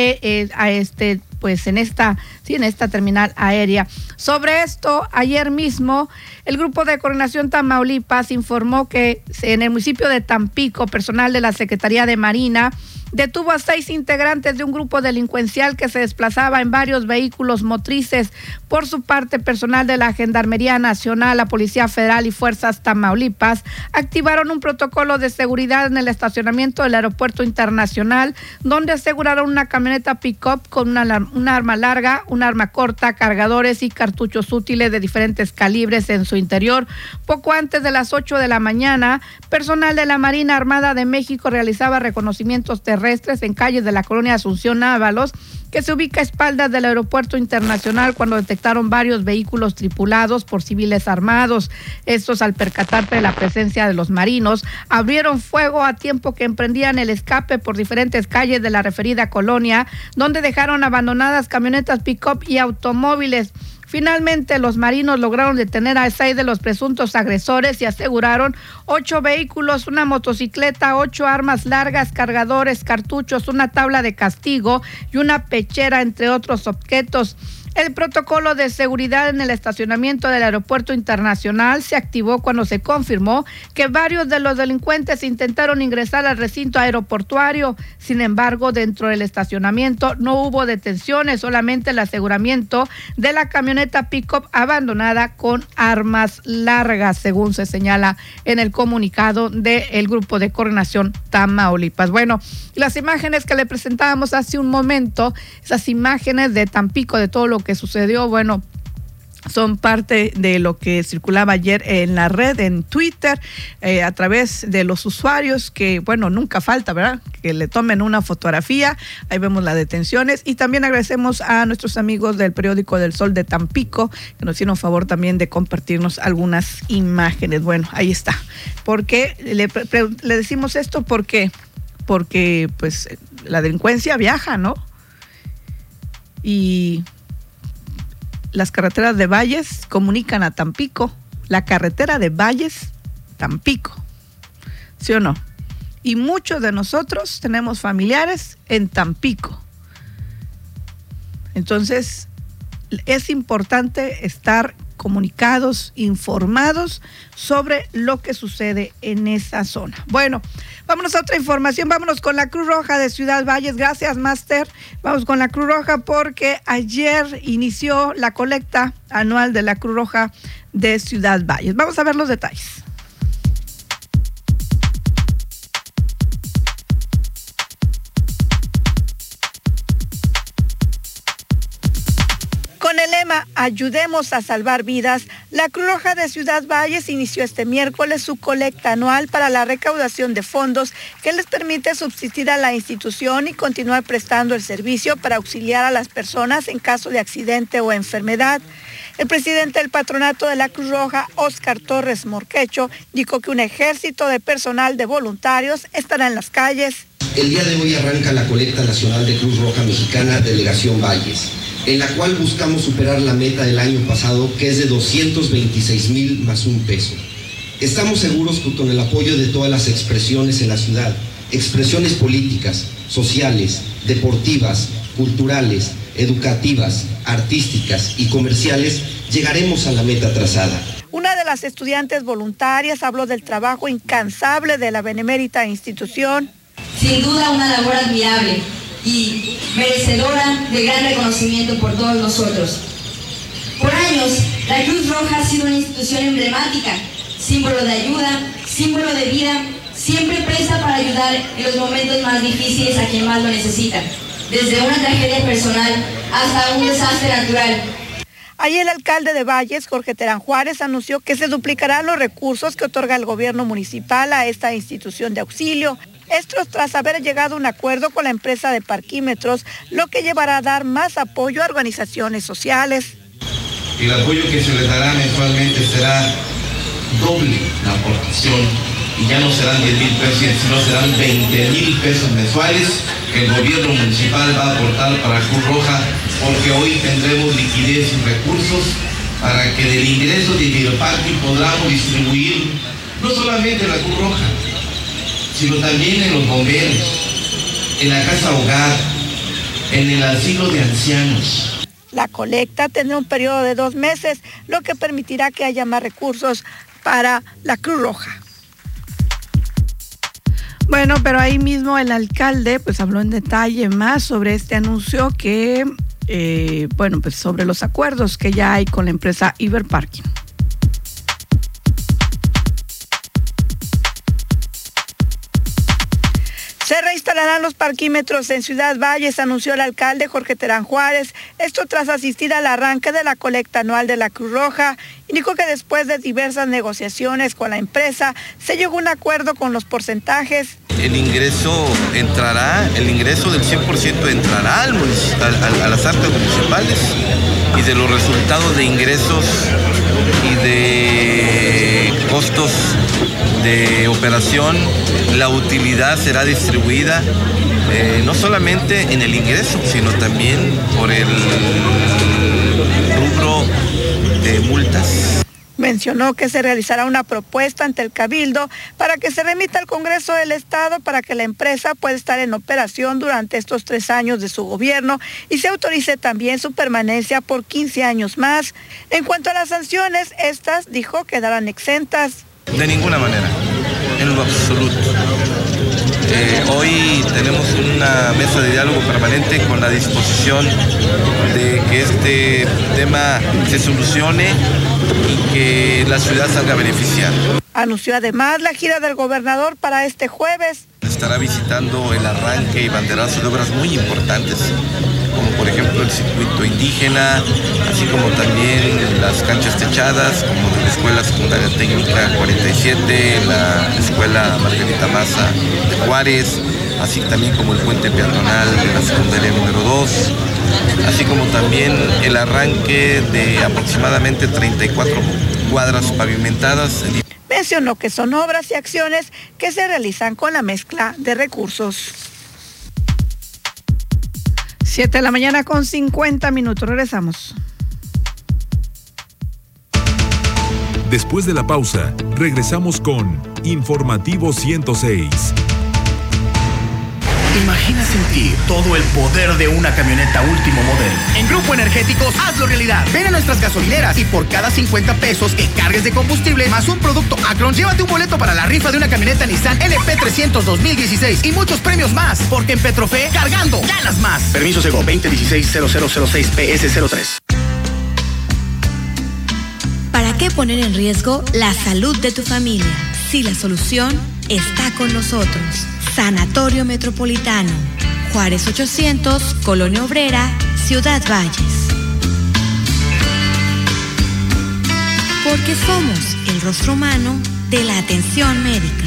en esta terminal aérea. Sobre esto, ayer mismo, el Grupo de Coordinación Tamaulipas informó que en el municipio de Tampico, personal de la Secretaría de Marina detuvo a 6 integrantes de un grupo delincuencial que se desplazaba en varios vehículos motrices. Por su parte, personal de la Gendarmería Nacional, la Policía Federal y Fuerzas Tamaulipas activaron un protocolo de seguridad en el estacionamiento del Aeropuerto Internacional, donde aseguraron una camioneta pick-up con una arma larga, un arma corta, cargadores y cartuchos útiles de diferentes calibres en su interior. Poco antes de las 8 de la mañana, personal de la Marina Armada de México realizaba reconocimientos terrestres terrestres en calles de la colonia Asunción Ábalos, que se ubica a espaldas del aeropuerto internacional, cuando detectaron varios vehículos tripulados por civiles armados. Estos, al percatarse de la presencia de los marinos, abrieron fuego a tiempo que emprendían el escape por diferentes calles de la referida colonia, donde dejaron abandonadas camionetas pick-up y automóviles. Finalmente, los marinos lograron detener a 6 de los presuntos agresores y aseguraron 8 vehículos, una motocicleta, 8 armas largas, cargadores, cartuchos, una tabla de castigo y una pechera, entre otros objetos. El protocolo de seguridad en el estacionamiento del aeropuerto internacional se activó cuando se confirmó que varios de los delincuentes intentaron ingresar al recinto aeroportuario. Sin embargo, dentro del estacionamiento no hubo detenciones, solamente el aseguramiento de la camioneta pick-up abandonada con armas largas, según se señala en el comunicado del Grupo de Coordinación Tamaulipas. Bueno, las imágenes que le presentábamos hace un momento, esas imágenes de Tampico, de todo lo que sucedió, bueno, son parte de lo que circulaba ayer en la red, en Twitter, a través de los usuarios, que bueno, nunca falta, ¿verdad?, que le tomen una fotografía. Ahí vemos las detenciones, y también agradecemos a nuestros amigos del periódico del Sol de Tampico, que nos hicieron favor también de compartirnos algunas imágenes. Bueno, ahí está. ¿Por qué le decimos esto? Porque pues la delincuencia viaja, ¿no? Y las carreteras de Valles comunican a Tampico, la carretera de Valles, Tampico, ¿sí o no? Y muchos de nosotros tenemos familiares en Tampico. Entonces, es importante estar comunicados, informados sobre lo que sucede en esa zona. Bueno, vámonos a otra información, vámonos con la Cruz Roja de Ciudad Valles. Gracias, Master. Vamos con la Cruz Roja porque ayer inició la colecta anual de la Cruz Roja de Ciudad Valles. Vamos a ver los detalles. Con el lema Ayudemos a salvar vidas, la Cruz Roja de Ciudad Valles inició este miércoles su colecta anual para la recaudación de fondos que les permite subsistir a la institución y continuar prestando el servicio para auxiliar a las personas en caso de accidente o enfermedad. El presidente del patronato de la Cruz Roja, Óscar Torres Morquecho, dijo que un ejército de personal de voluntarios estará en las calles. El día de hoy arranca la colecta nacional de Cruz Roja Mexicana Delegación Valles, en la cual buscamos superar la meta del año pasado, que es de 226,000 más un peso. Estamos seguros que con el apoyo de todas las expresiones en la ciudad, expresiones políticas, sociales, deportivas, culturales, educativas, artísticas y comerciales, llegaremos a la meta trazada. Una de las estudiantes voluntarias habló del trabajo incansable de la benemérita institución. Sin duda una labor admirable y merecedora de gran reconocimiento por todos nosotros. Por años, la Cruz Roja ha sido una institución emblemática, símbolo de ayuda, símbolo de vida, siempre presta para ayudar en los momentos más difíciles a quien más lo necesita, desde una tragedia personal hasta un desastre natural. Ahí el alcalde de Valles, Jorge Terán Juárez, anunció que se duplicarán los recursos que otorga el gobierno municipal a esta institución de auxilio. Esto tras haber llegado a un acuerdo con la empresa de parquímetros, lo que llevará a dar más apoyo a organizaciones sociales. El apoyo que se les dará mensualmente será doble la aportación y ya no serán 10,000 pesos, sino serán 20,000 pesos mensuales que el gobierno municipal va a aportar para Cruz Roja, porque hoy tendremos liquidez y recursos para que del ingreso de Videoparking podamos distribuir no solamente en la Cruz Roja, sino también en los bomberos, en la casa hogar, en el asilo de ancianos. La colecta tendrá un periodo de 2 meses, lo que permitirá que haya más recursos para la Cruz Roja. Bueno, pero ahí mismo el alcalde pues habló en detalle más sobre este anuncio que, pues sobre los acuerdos que ya hay con la empresa Iberparking. Se reinstalarán los parquímetros en Ciudad Valles, anunció el alcalde Jorge Terán Juárez, esto tras asistir al arranque de la colecta anual de la Cruz Roja, Indicó que después de diversas negociaciones con la empresa, se llegó a un acuerdo con los porcentajes. El ingreso del 100% entrará a las arcas municipales, y de los resultados de ingresos y de costos de operación, la utilidad será distribuida no solamente en el ingreso, sino también por el rubro de multas. Mencionó que se realizará una propuesta ante el Cabildo para que se remita al Congreso del Estado para que la empresa pueda estar en operación durante estos 3 años de su gobierno y se autorice también su permanencia por 15 años más. En cuanto a las sanciones, estas, dijo, quedarán exentas. De ninguna manera, en lo absoluto. Hoy tenemos una mesa de diálogo permanente con la disposición de que este tema se solucione y que la ciudad salga beneficiada. Anunció además la gira del gobernador para este jueves. Estará visitando el arranque y banderazo de obras muy importantes, como por ejemplo el circuito indígena, así como también las canchas techadas, como de la Escuela Secundaria Técnica 47, la Escuela Margarita Maza de Juárez, así también como el puente peatonal de la secundaria número 2, así como también el arranque de aproximadamente 34 cuadras pavimentadas. Mencionó que son obras y acciones que se realizan con la mezcla de recursos. 7 de la mañana con 50 minutos. Regresamos. Después de la pausa, regresamos con Informativo 106. Imagina sentir todo el poder de una camioneta último modelo. En Grupo Energéticos, hazlo realidad. Ven a nuestras gasolineras y por cada 50 pesos que cargues de combustible más un producto Acron, llévate un boleto para la rifa de una camioneta Nissan LP300 2016 y muchos premios más. Porque en Petrofe, cargando, ganas más. Permiso Sego 2016-0006 PS03. ¿Para qué poner en riesgo la salud de tu familia? Si la solución está con nosotros. Sanatorio Metropolitano, Juárez 800, Colonia Obrera, Ciudad Valles. Porque somos el rostro humano de la atención médica.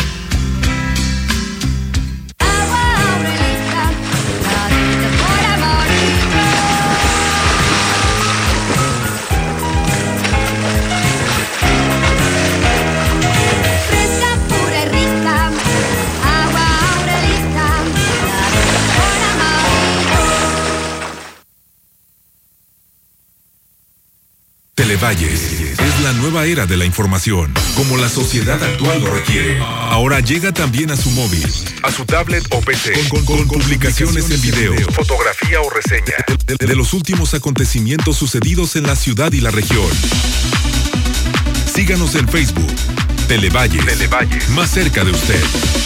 Televalles es la nueva era de la información, como la sociedad actual lo requiere. Ahora llega también a su móvil, a su tablet o PC, con publicaciones en video, fotografía o reseña de los últimos acontecimientos sucedidos en la ciudad y la región. Síganos en Facebook, Televalles, más cerca de usted.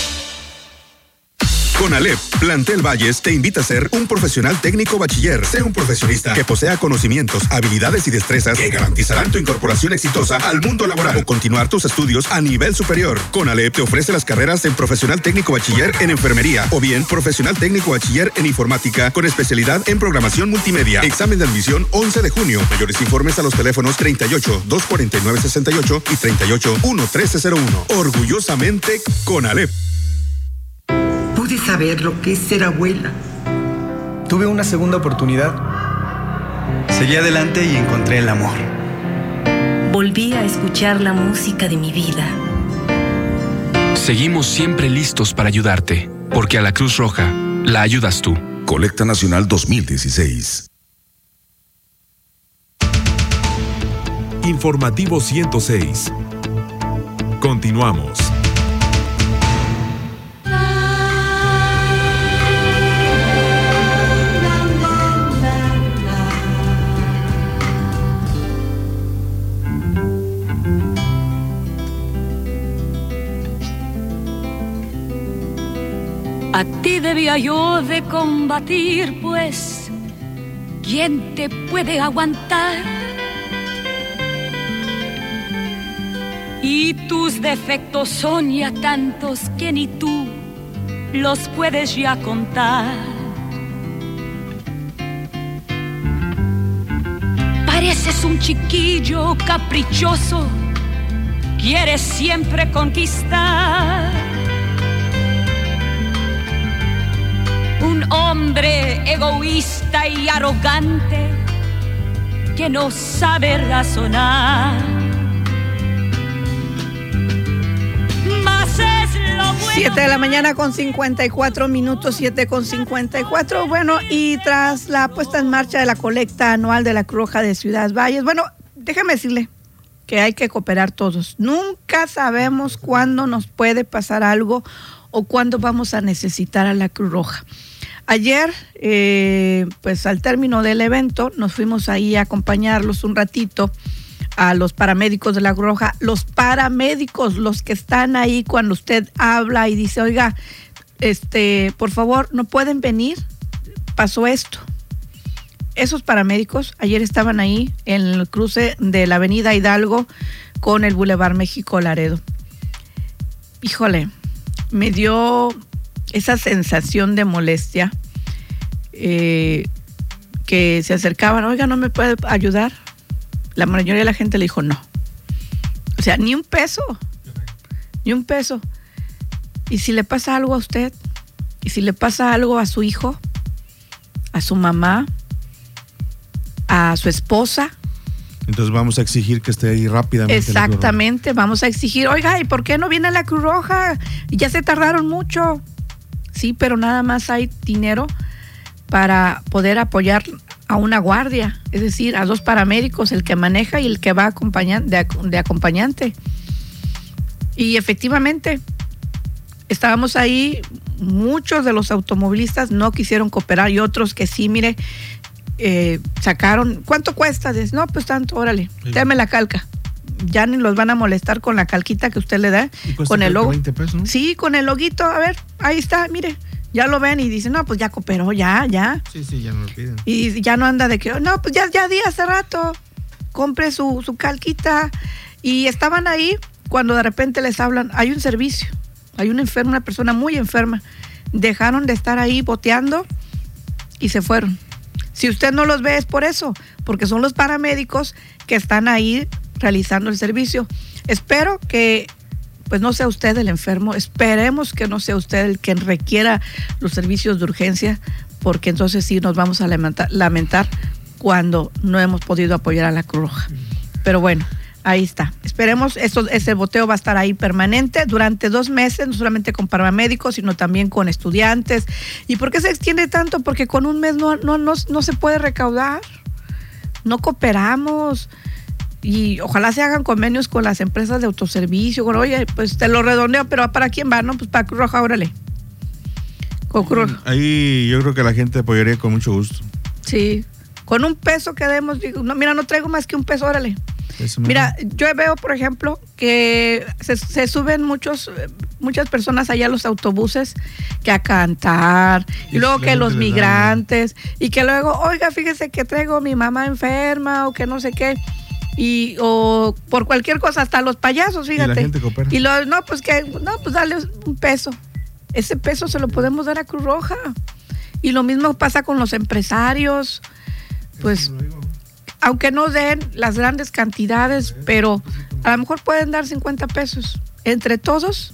CONALEP, Plantel Valles, te invita a ser un profesional técnico bachiller. Sé un profesionista que posea conocimientos, habilidades y destrezas que garantizarán tu incorporación exitosa al mundo laboral o continuar tus estudios a nivel superior. CONALEP te ofrece las carreras en profesional técnico bachiller en enfermería o bien profesional técnico bachiller en informática con especialidad en programación multimedia. Examen de admisión 11 de junio. Mayores informes a los teléfonos 38-249-68 y 38-1301. Orgullosamente CONALEP. Pude saber lo que es ser abuela. Tuve una segunda oportunidad. Seguí adelante y encontré el amor. Volví a escuchar la música de mi vida. Seguimos siempre listos para ayudarte, porque a la Cruz Roja la ayudas tú. Colecta Nacional 2016. Informativo 106. Continuamos. A ti debía yo de combatir, pues, ¿quién te puede aguantar? Y tus defectos son ya tantos que ni tú los puedes ya contar. Pareces un chiquillo caprichoso, quieres siempre conquistar. Un hombre egoísta y arrogante que no sabe razonar. Mas es lo bueno. 7 de la mañana con 54 minutos, 7 con 54. Bueno, y tras la puesta en marcha de la colecta anual de la Cruz Roja de Ciudad Valles, bueno, déjame decirle que hay que cooperar todos. Nunca sabemos cuándo nos puede pasar algo o cuándo vamos a necesitar a la Cruz Roja. Ayer, pues al término del evento, nos fuimos ahí a acompañarlos un ratito a los paramédicos de la Cruz Roja. Los paramédicos, los que están ahí cuando usted habla y dice, oiga, por favor, ¿no pueden venir? Pasó esto. Esos paramédicos ayer estaban ahí en el cruce de la avenida Hidalgo con el Boulevard México Laredo. Híjole, me dio esa sensación de molestia, que se acercaban, oiga, ¿no me puede ayudar? La mayoría de la gente le dijo no. O sea, ni un peso. Ni un peso. ¿Y si le pasa algo a usted? ¿Y si le pasa algo a su hijo? ¿A su mamá? ¿A su esposa? Entonces vamos a exigir que esté ahí rápidamente. Exactamente, vamos a exigir, oiga, ¿y por qué no viene la Cruz Roja? Ya se tardaron mucho. Sí, pero nada más hay dinero para poder apoyar a una guardia, es decir, a 2 paramédicos, el que maneja y el que va de acompañante. Y efectivamente, estábamos ahí, muchos de los automovilistas no quisieron cooperar y otros que sí, mire, sacaron, ¿cuánto cuesta? No, pues tanto, órale, dame la calca. Ya ni los van a molestar con la calquita que usted le da, con el logo. 20 pesos, ¿no? Sí, con el loguito, a ver, ahí está, mire, ya lo ven y dicen, no, pues ya cooperó, ya. Sí, ya no lo piden. Y ya no anda de que, no, pues ya di hace rato, compre su calquita. Y estaban ahí cuando de repente les hablan, hay un servicio, hay un enfermo, una persona muy enferma. Dejaron de estar ahí boteando y se fueron. Si usted no los ve es por eso, porque son los paramédicos que están ahí realizando el servicio. Espero que pues no sea usted el enfermo, esperemos que no sea usted el que requiera los servicios de urgencia, porque entonces sí nos vamos a lamentar cuando no hemos podido apoyar a la Cruz Roja. Pero bueno, ahí está. Esperemos, ese boteo va a estar ahí permanente durante 2 meses, no solamente con paramédicos, sino también con estudiantes. ¿Y por qué se extiende tanto? Porque con un mes no se puede recaudar, no cooperamos. Y ojalá se hagan convenios con las empresas de autoservicio. Bueno, oye, pues te lo redondeo, pero ¿para quién va? No, pues para Cruz Roja, órale. Con Cruz Roja. Ahí yo creo que la gente apoyaría con mucho gusto. Sí, con un peso que demos, digo, no, mira, no traigo más que un peso, órale. Mira, yo veo, por ejemplo, que se suben muchas personas allá a los autobuses que a cantar, y luego que los migrantes, y que luego, oiga, fíjese que traigo a mi mamá enferma, o que no sé qué. O por cualquier cosa, hasta los payasos, fíjate. Y la gente coopera. Y pues dale un peso. Ese peso se lo podemos dar a Cruz Roja. Y lo mismo pasa con los empresarios. Pues, aunque no den las grandes cantidades, pero a lo mejor pueden dar 50 pesos. Entre todos,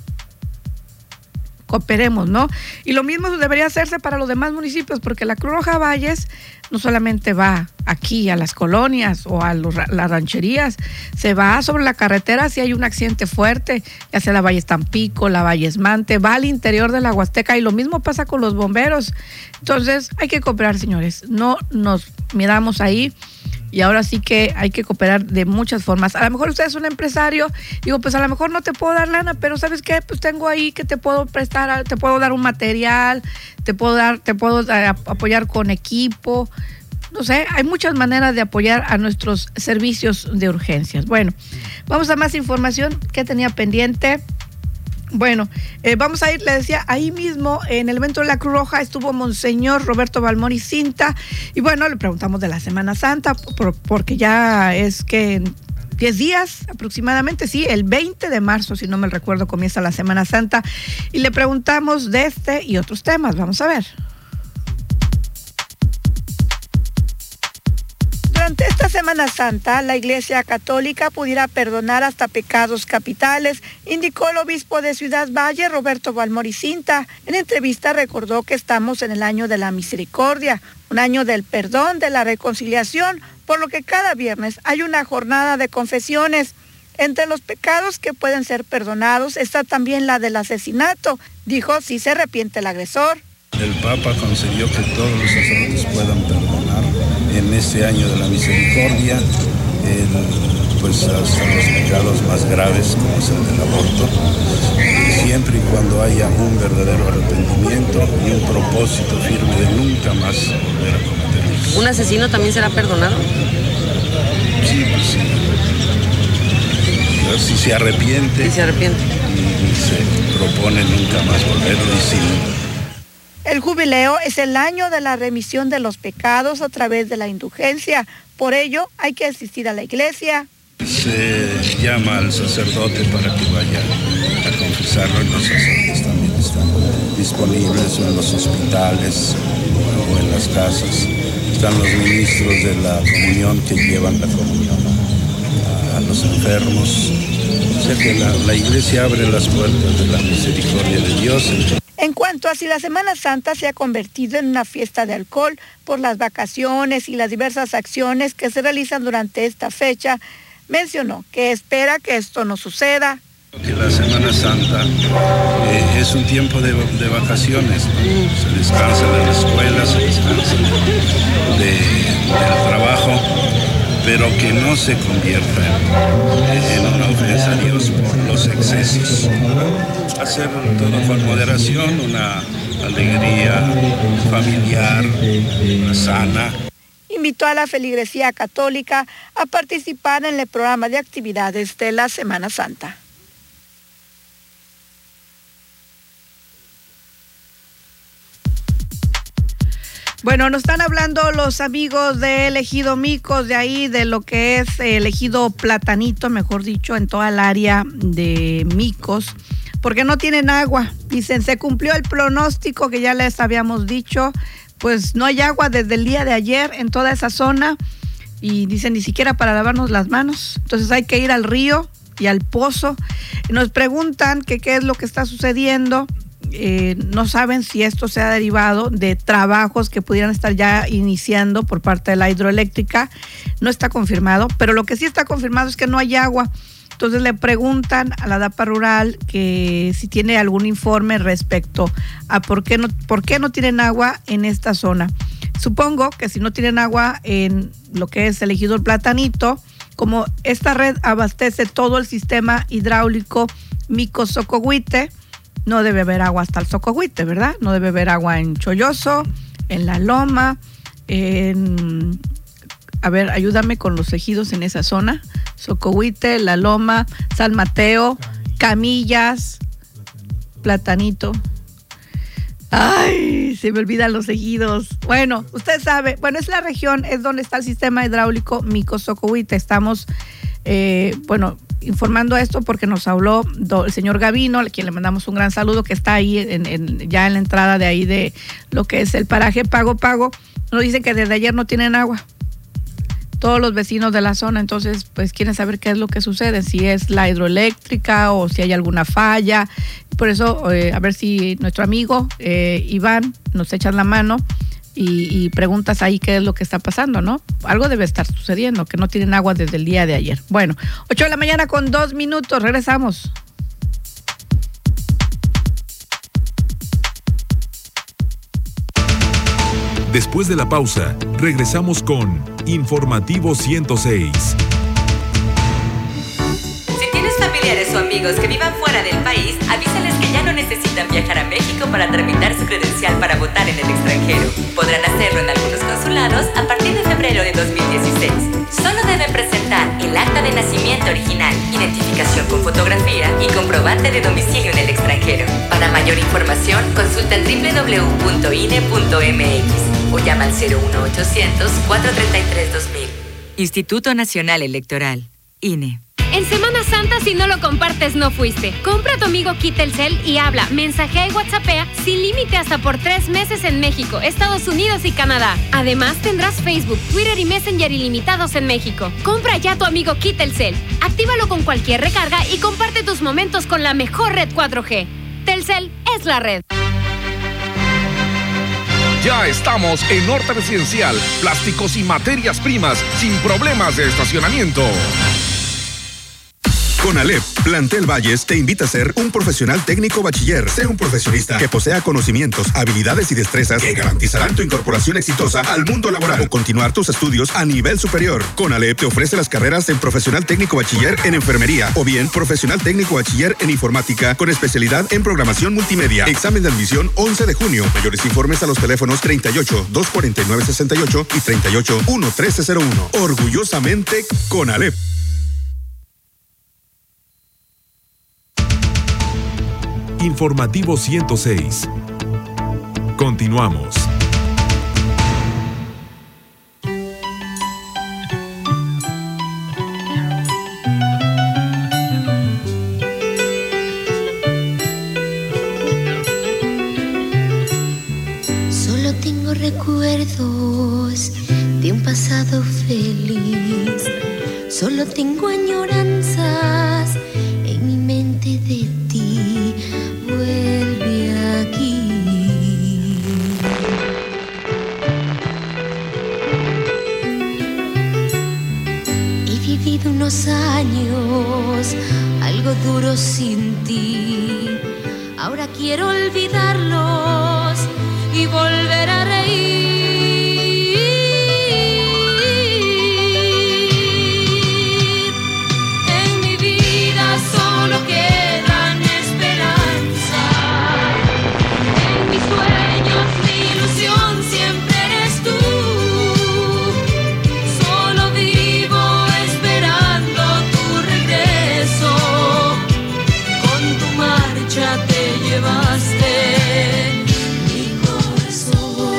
cooperemos, ¿no? Y lo mismo debería hacerse para los demás municipios, porque la Cruz Roja Valles no solamente va aquí a las colonias o a las rancherías, se va sobre la carretera si hay un accidente fuerte, ya sea la Valles Tampico, la Valles Mante, va al interior de la Huasteca, y lo mismo pasa con los bomberos. Entonces hay que cooperar, señores, no nos miramos ahí. Y ahora sí que hay que cooperar de muchas formas. A lo mejor usted es un empresario, digo, pues a lo mejor no te puedo dar lana, pero ¿sabes qué? Pues tengo ahí que te puedo prestar, te puedo dar un material, te puedo apoyar con equipo. No sé, hay muchas maneras de apoyar a nuestros servicios de urgencias. Bueno, vamos a más información que tenía pendiente. Bueno, vamos a ir, le decía, ahí mismo en el evento de la Cruz Roja estuvo Monseñor Roberto Balmori Cinta, y bueno, le preguntamos de la Semana Santa, porque ya es que en 10 días aproximadamente, sí, el 20 de marzo, si no me recuerdo, comienza la Semana Santa, y le preguntamos de este y otros temas. Vamos a ver. durante esta Semana Santa, la Iglesia Católica pudiera perdonar hasta pecados capitales, indicó el obispo de Ciudad Valle, Roberto Balmoricinta. En entrevista recordó que estamos en el año de la misericordia, un año del perdón, de la reconciliación, por lo que cada viernes hay una jornada de confesiones. Entre los pecados que pueden ser perdonados está también la del asesinato, dijo si se arrepiente el agresor. El Papa concedió que todos los sacerdotes puedan perdonar en este año de la misericordia, pues hasta los pecados más graves como es el del aborto, siempre y cuando haya un verdadero arrepentimiento y un propósito firme de nunca más volver a cometerlos. ¿Un asesino también será perdonado? Sí, pues sí. Si se arrepiente, y se propone nunca más volverlo y sin... El jubileo es el año de la remisión de los pecados a través de la indulgencia. Por ello, hay que asistir a la iglesia. Se llama al sacerdote para que vaya a confesarlo. Los sacerdotes también están disponibles en los hospitales o en las casas. Están los ministros de la comunión que llevan la comunión a los enfermos. O sea que la iglesia abre las puertas de la misericordia de Dios. En cuanto a si la Semana Santa se ha convertido en una fiesta de alcohol por las vacaciones y las diversas acciones que se realizan durante esta fecha, mencionó que espera que esto no suceda. Que la Semana Santa es un tiempo de vacaciones, ¿no? Se descansa de la escuela, se descansa del trabajo, pero que no se convierta en una ofensa a Dios por los excesos. Hacer todo con moderación, una alegría familiar, sana. Invitó a la feligresía católica a participar en el programa de actividades de la Semana Santa. Bueno, nos están hablando los amigos de Ejido Micos, de ahí, de lo que es el Ejido Platanito, mejor dicho, en toda el área de Micos, porque no tienen agua. Dicen, se cumplió el pronóstico que ya les habíamos dicho, pues no hay agua desde el día de ayer en toda esa zona, y dicen, ni siquiera para lavarnos las manos. Entonces hay que ir al río y al pozo. Nos preguntan que qué es lo que está sucediendo. No saben si esto se ha derivado de trabajos que pudieran estar ya iniciando por parte de la hidroeléctrica. No está confirmado, pero lo que sí está confirmado es que no hay agua. Entonces le preguntan a la DAPA Rural que si tiene algún informe respecto a por qué no tienen agua en esta zona. Supongo que si no tienen agua en lo que es el Ejido Platanito, como esta red abastece todo el sistema hidráulico Micos-Socohuite, no debe haber agua hasta el Socohuite, ¿verdad? No debe haber agua en Cholloso, en La Loma, a ver, ayúdame con los ejidos en esa zona. Socohuite, La Loma, San Mateo, Camillas, Platanito. Ay, se me olvidan los ejidos. Bueno, usted sabe, bueno, es la región, es donde está el sistema hidráulico Micos-Socohuite. Estamos, informando esto porque nos habló el señor Gavino, a quien le mandamos un gran saludo, que está ahí ya en la entrada de ahí de lo que es el paraje Pago. Nos dicen que desde ayer no tienen agua todos los vecinos de la zona. Entonces pues quieren saber qué es lo que sucede, si es la hidroeléctrica o si hay alguna falla. Por eso a ver si nuestro amigo Iván nos echa la mano y preguntas ahí qué es lo que está pasando, ¿no? Algo debe estar sucediendo, que no tienen agua desde el día de ayer. Bueno, 8 de la mañana con 2 minutos, regresamos. Después de la pausa, regresamos con Informativo 106. Si tienes familiares o amigos que vivan fuera del país, avísales que ya no necesitan viajar a México para tramitar su credencial para votar en el extranjero. Podrán hacerlo en algunos consulados a partir de febrero de 2016. Solo deben presentar el acta de nacimiento original, identificación con fotografía y comprobante de domicilio en el extranjero. Para mayor información, consulta www.ine.mx o llama al 01800 433 2000. Instituto Nacional Electoral, INE. En Semana Santa, si no lo compartes, no fuiste. Compra a tu amigo Kit Telcel y habla, mensajea y WhatsAppea sin límite hasta por 3 meses en México, Estados Unidos y Canadá. Además, tendrás Facebook, Twitter y Messenger ilimitados en México. Compra ya a tu amigo Kit Telcel. Actívalo con cualquier recarga y comparte tus momentos con la mejor red 4G. Telcel es la red. Ya estamos en Norte Residencial, plásticos y materias primas sin problemas de estacionamiento. CONALEP, Plantel Valles, te invita a ser un profesional técnico bachiller. Sé un profesionista que posea conocimientos, habilidades y destrezas que garantizarán tu incorporación exitosa al mundo laboral o continuar tus estudios a nivel superior. CONALEP te ofrece las carreras en profesional técnico bachiller en enfermería o bien profesional técnico bachiller en informática con especialidad en programación multimedia. Examen de admisión 11 de junio. Mayores informes a los teléfonos 38-249-68 y 38-1301. Orgullosamente, CONALEP. Informativo 106. Continuamos. Solo tengo recuerdos de un pasado feliz. Solo tengo añoranzas en mi mente de ti. Vuelve aquí. He vivido unos años algo duros sin ti. Ahora quiero olvidarlos y volver a reír. En mi vida solo quedan esperanzas. En mis sueños mi ilusión siempre eres tú. Solo vivo esperando tu regreso. Con tu marcha te llevaste mi corazón.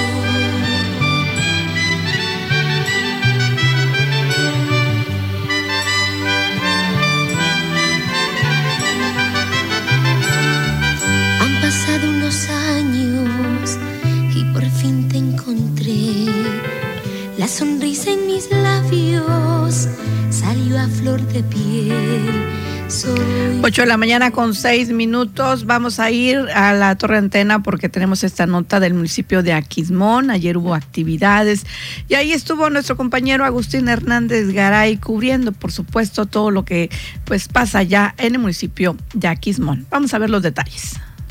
Han pasado unos años y por fin te encontré. La sonrisa en mis labios salió a flor de piel. 8 de la mañana con 6 minutos. Vamos a ir a la Torre Antena porque tenemos esta nota del municipio de Aquismón. Ayer hubo actividades y ahí estuvo nuestro compañero Agustín Hernández Garay cubriendo, por supuesto, todo lo que pues pasa ya en el municipio de Aquismón. Vamos a ver los detalles.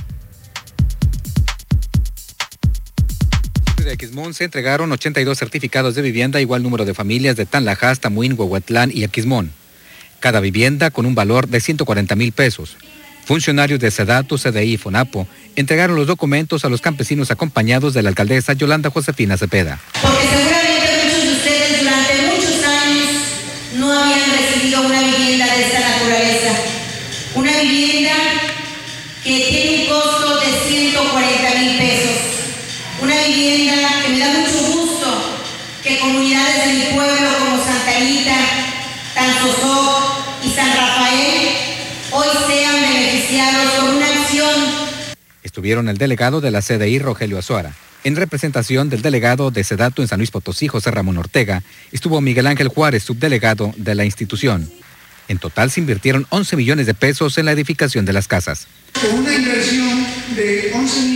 De Aquismón se entregaron 82 certificados de vivienda, igual número de familias de Tanlajas, Tamuín, Huehuetlán y Aquismón. Cada vivienda con un valor de 140,000 pesos. Funcionarios de SEDATU, CDI y FONAPO entregaron los documentos a los campesinos acompañados de la alcaldesa Yolanda Josefina Cepeda. Porque seguramente muchos de ustedes durante muchos años no habían recibido una vivienda de esta naturaleza. Una vivienda que tiene un costo de 140,000 pesos. Una vivienda que me da mucho gusto que comunidades de mi pueblo como Santa Anita, Tanzosó y San Rafael hoy sean beneficiados con una acción. Estuvieron el delegado de la CDI, Rogelio Azuara. En representación del delegado de SEDATU en San Luis Potosí, José Ramón Ortega, estuvo Miguel Ángel Juárez, subdelegado de la institución. En total se invirtieron 11 millones de pesos en la edificación de las casas. Con una inversión de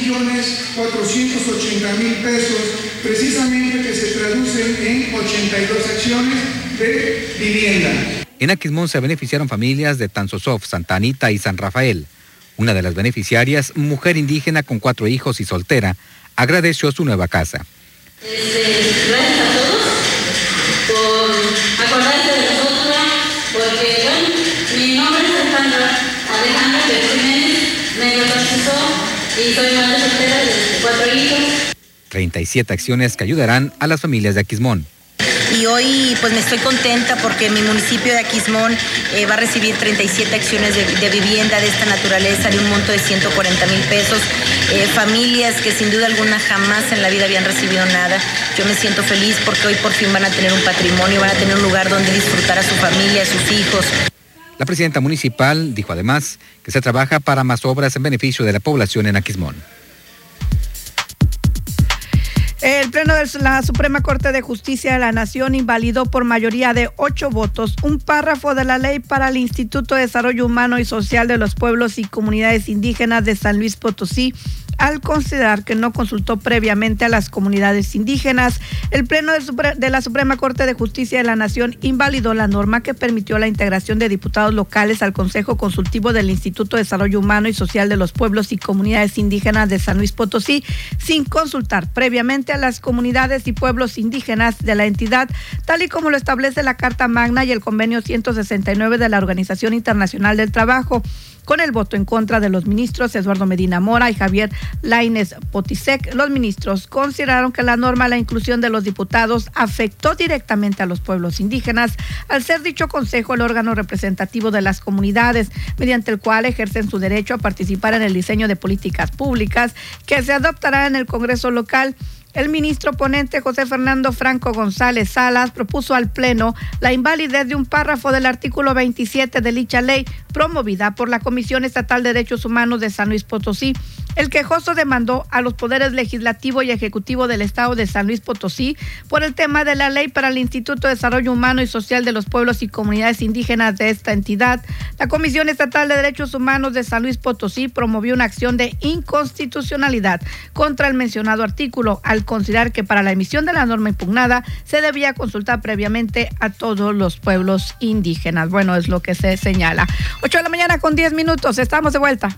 11.480.000 pesos, precisamente que se traducen en 82 acciones de vivienda. En Aquismón se beneficiaron familias de Tanzosov, Santa Anita y San Rafael. Una de las beneficiarias, mujer indígena con 4 hijos y soltera, agradeció su nueva casa. Gracias a todos por acordarse de nosotros, porque bueno, mi nombre es Alejandra Jiménez, me bautizó y soy madre soltera de 4 hijos. 37 acciones que ayudarán a las familias de Aquismón. Y hoy pues me estoy contenta porque mi municipio de Aquismón va a recibir 37 acciones de vivienda de esta naturaleza de un monto de 140,000 pesos. Familias que sin duda alguna jamás en la vida habían recibido nada. Yo me siento feliz porque hoy por fin van a tener un patrimonio, van a tener un lugar donde disfrutar a su familia, a sus hijos. La presidenta municipal dijo además que se trabaja para más obras en beneficio de la población en Aquismón. El Pleno de la Suprema Corte de Justicia de la Nación invalidó por mayoría de 8 votos un párrafo de la ley para el Instituto de Desarrollo Humano y Social de los Pueblos y Comunidades Indígenas de San Luis Potosí, al considerar que no consultó previamente a las comunidades indígenas. El Pleno de la Suprema Corte de Justicia de la Nación invalidó la norma que permitió la integración de diputados locales al Consejo Consultivo del Instituto de Desarrollo Humano y Social de los Pueblos y Comunidades Indígenas de San Luis Potosí, sin consultar previamente a las comunidades y pueblos indígenas de la entidad, tal y como lo establece la Carta Magna y el Convenio 169 de la Organización Internacional del Trabajo. Con el voto en contra de los ministros Eduardo Medina Mora y Javier Lainez Potisek, los ministros consideraron que la norma de la inclusión de los diputados afectó directamente a los pueblos indígenas, al ser dicho consejo el órgano representativo de las comunidades, mediante el cual ejercen su derecho a participar en el diseño de políticas públicas que se adoptará en el Congreso local. El ministro ponente José Fernando Franco González Salas propuso al Pleno la invalidez de un párrafo del artículo 27 de dicha ley, promovida por la Comisión Estatal de Derechos Humanos de San Luis Potosí. El quejoso demandó a los poderes legislativo y ejecutivo del Estado de San Luis Potosí por el tema de la ley para el Instituto de Desarrollo Humano y Social de los Pueblos y Comunidades Indígenas de esta entidad. La Comisión Estatal de Derechos Humanos de San Luis Potosí promovió una acción de inconstitucionalidad contra el mencionado artículo, al considerar que para la emisión de la norma impugnada se debía consultar previamente a todos los pueblos indígenas. Bueno, es lo que se señala. 8 de la mañana con 10 minutos. Estamos de vuelta.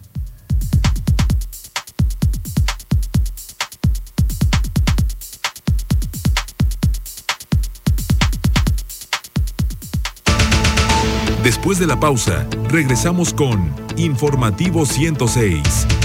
Después de la pausa, regresamos con Informativo 106.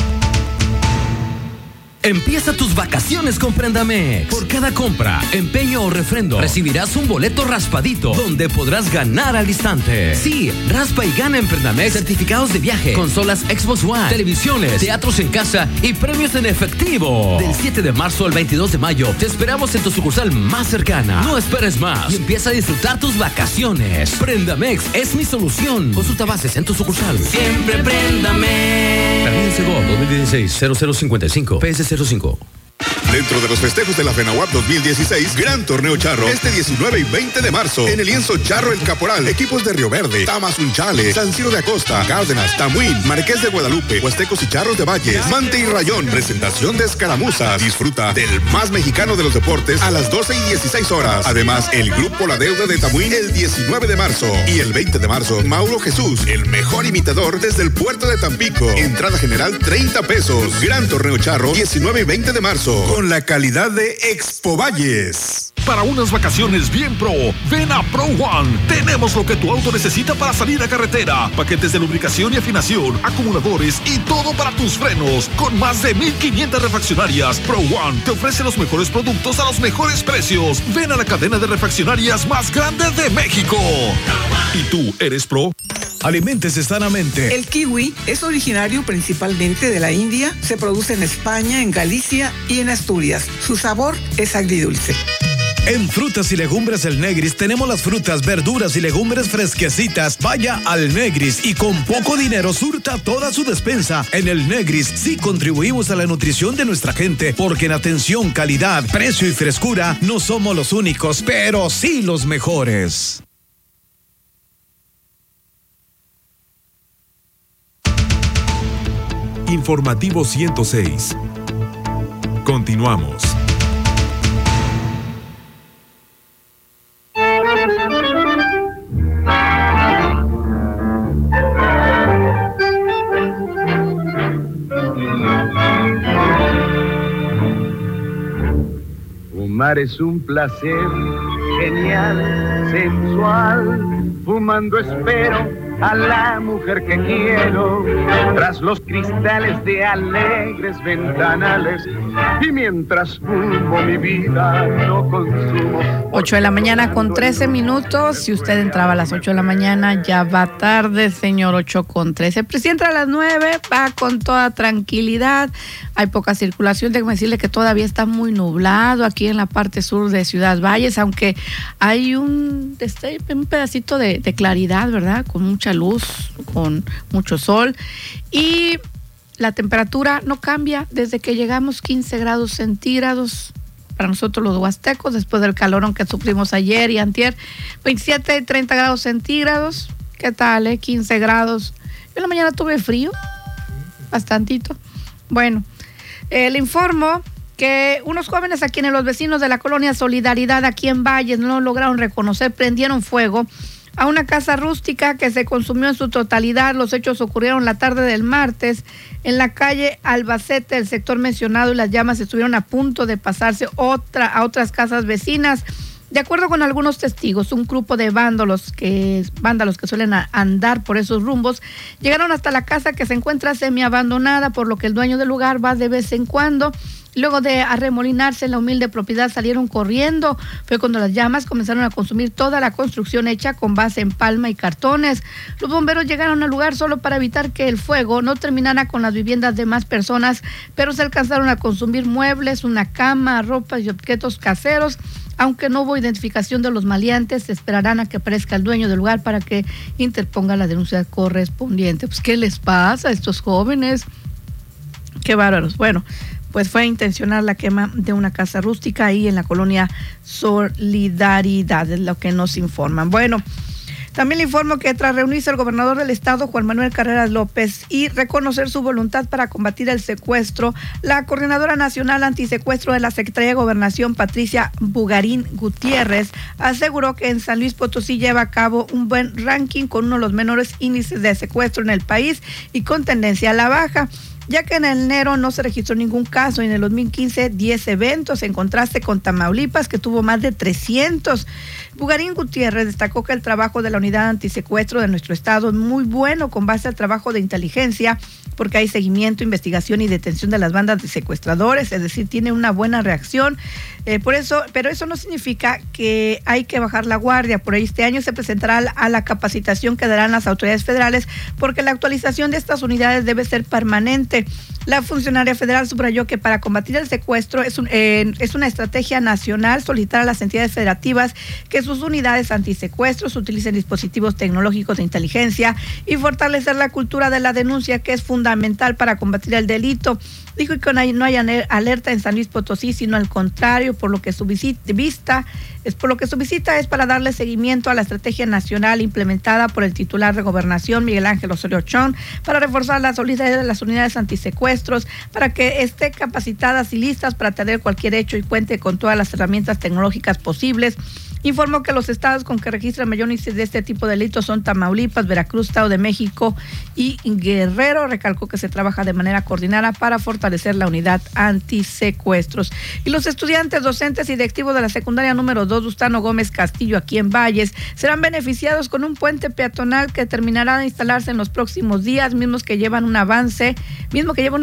Empieza tus vacaciones con Prendamex. Por cada compra, empeño o refrendo, recibirás un boleto raspadito donde podrás ganar al instante. Sí, raspa y gana en Prendamex certificados de viaje, consolas Xbox One, televisiones, teatros en casa y premios en efectivo. Del 7 de marzo al 22 de mayo, te esperamos en tu sucursal más cercana. No esperes más y empieza a disfrutar tus vacaciones. Prendamex es mi solución. Consulta bases en tu sucursal. Siempre Prendamex. Termina Segov 2016-0055 PS05. Dentro de los festejos de la FENAWAP 2016, Gran Torneo Charro, este 19 y 20 de marzo, en el lienzo Charro El Caporal, equipos de Río Verde, Tamazunchale, San Ciro de Acosta, Cárdenas, Tamuín, Marqués de Guadalupe, Huastecos y Charros de Valles, Mante y Rayón, presentación de escaramuzas. Disfruta del más mexicano de los deportes a las 12 y 16 horas. Además, el Grupo La Deuda de Tamuín el 19 de marzo y el 20 de marzo, Mauro Jesús, el mejor imitador desde el puerto de Tampico. Entrada general 30 pesos. Gran Torneo Charro, 19 y 20 de marzo. Con la calidad de Expo Valles. Para unas vacaciones bien pro, ven a Pro One. Tenemos lo que tu auto necesita para salir a carretera. Paquetes de lubricación y afinación, acumuladores y todo para tus frenos. Con más de 1,500 refaccionarias, Pro One te ofrece los mejores productos a los mejores precios. Ven a la cadena de refaccionarias más grande de México. ¿Y tú eres pro? Aliméntese sanamente. El kiwi es originario principalmente de la India, se produce en España, en Galicia y en Asturias. Su sabor es agridulce. En Frutas y Legumbres El Negris tenemos las frutas, verduras y legumbres fresquecitas. Vaya al Negris y con poco dinero surta toda su despensa. En El Negris sí contribuimos a la nutrición de nuestra gente, porque en atención, calidad, precio y frescura no somos los únicos, pero sí los mejores. Informativo 106. Continuamos. Fumar es un placer genial, sensual. Fumando espero a la mujer que quiero, tras los cristales de alegres ventanales, y mientras fumo mi vida no consumo. 8 de la mañana con 13 minutos. Si usted entraba a las 8 de la mañana, ya va tarde, señor. 8 con 13. El presidente a las 9 va con toda tranquilidad. Hay poca circulación. Déjame decirle que todavía está muy nublado aquí en la parte sur de Ciudad Valles, aunque hay un pedacito de claridad, ¿verdad? Con mucha mucha luz, con mucho sol, y la temperatura no cambia desde que llegamos, 15 grados centígrados para nosotros los huastecos, después del calorón que sufrimos ayer y antier, 27, 30 grados centígrados. ¿Qué tal, 15 grados? Yo en la mañana tuve frío, bastantito. Bueno, le informo que unos jóvenes a quienes los vecinos de la colonia Solidaridad aquí en Valles no lograron reconocer, prendieron fuego a una casa rústica que se consumió en su totalidad. Los hechos ocurrieron la tarde del martes en la calle Albacete, el sector mencionado, y las llamas estuvieron a punto de pasarse a otras casas vecinas. De acuerdo con algunos testigos, un grupo de vándalos que suelen andar por esos rumbos llegaron hasta la casa que se encuentra semiabandonada, por lo que el dueño del lugar va de vez en cuando. Luego de arremolinarse en la humilde propiedad, salieron corriendo. Fue cuando las llamas comenzaron a consumir toda la construcción hecha con base en palma y cartones. Los bomberos llegaron al lugar solo para evitar que el fuego no terminara con las viviendas de más personas, pero se alcanzaron a consumir muebles, una cama, ropa y objetos caseros. Aunque no hubo identificación de los maleantes, se esperarán a que aparezca el dueño del lugar para que interponga la denuncia correspondiente. Pues, ¿qué les pasa a estos jóvenes? Qué bárbaros. Bueno, pues fue intencional la quema de una casa rústica ahí en la colonia Solidaridad, es lo que nos informan. Bueno, también le informo que tras reunirse el gobernador del estado, Juan Manuel Carreras López, y reconocer su voluntad para combatir el secuestro, la coordinadora nacional antisecuestro de la Secretaría de Gobernación, Patricia Bugarín Gutiérrez, aseguró que en San Luis Potosí lleva a cabo un buen ranking con uno de los menores índices de secuestro en el país y con tendencia a la baja, ya que en enero no se registró ningún caso y en el 2015 10 eventos, en contraste con Tamaulipas, que tuvo más de 300. Bugarín Gutiérrez destacó que el trabajo de la unidad antisecuestro de nuestro estado es muy bueno con base al trabajo de inteligencia, porque hay seguimiento, investigación y detención de las bandas de secuestradores, es decir, tiene una buena reacción. Pero eso no significa que hay que bajar la guardia. Por ello, este año se presentará a la capacitación que darán las autoridades federales, porque la actualización de estas unidades debe ser permanente. La funcionaria federal subrayó que para combatir el secuestro es una estrategia nacional solicitar a las entidades federativas que sus unidades antisecuestros utilicen dispositivos tecnológicos de inteligencia y fortalecer la cultura de la denuncia, que es fundamental para combatir el delito. Dijo que no hay alerta en San Luis Potosí, sino al contrario, por lo que su visita es para darle seguimiento a la estrategia nacional implementada por el titular de Gobernación, Miguel Ángel Osorio Chong, para reforzar la solidaridad de las unidades antisecuestros, para que estén capacitadas y listas para atender cualquier hecho y cuente con todas las herramientas tecnológicas posibles. Informó que los estados con que registran mayor índice de este tipo de delitos son Tamaulipas, Veracruz, Estado de México y Guerrero. Recalcó que se trabaja de manera coordinada para fortalecer la unidad antisecuestros. Y los estudiantes, docentes y directivos de la secundaria número 2 Gustavo Gómez Castillo aquí en Valles serán beneficiados con un puente peatonal que terminará de instalarse en los próximos días, mismo que lleva un avance del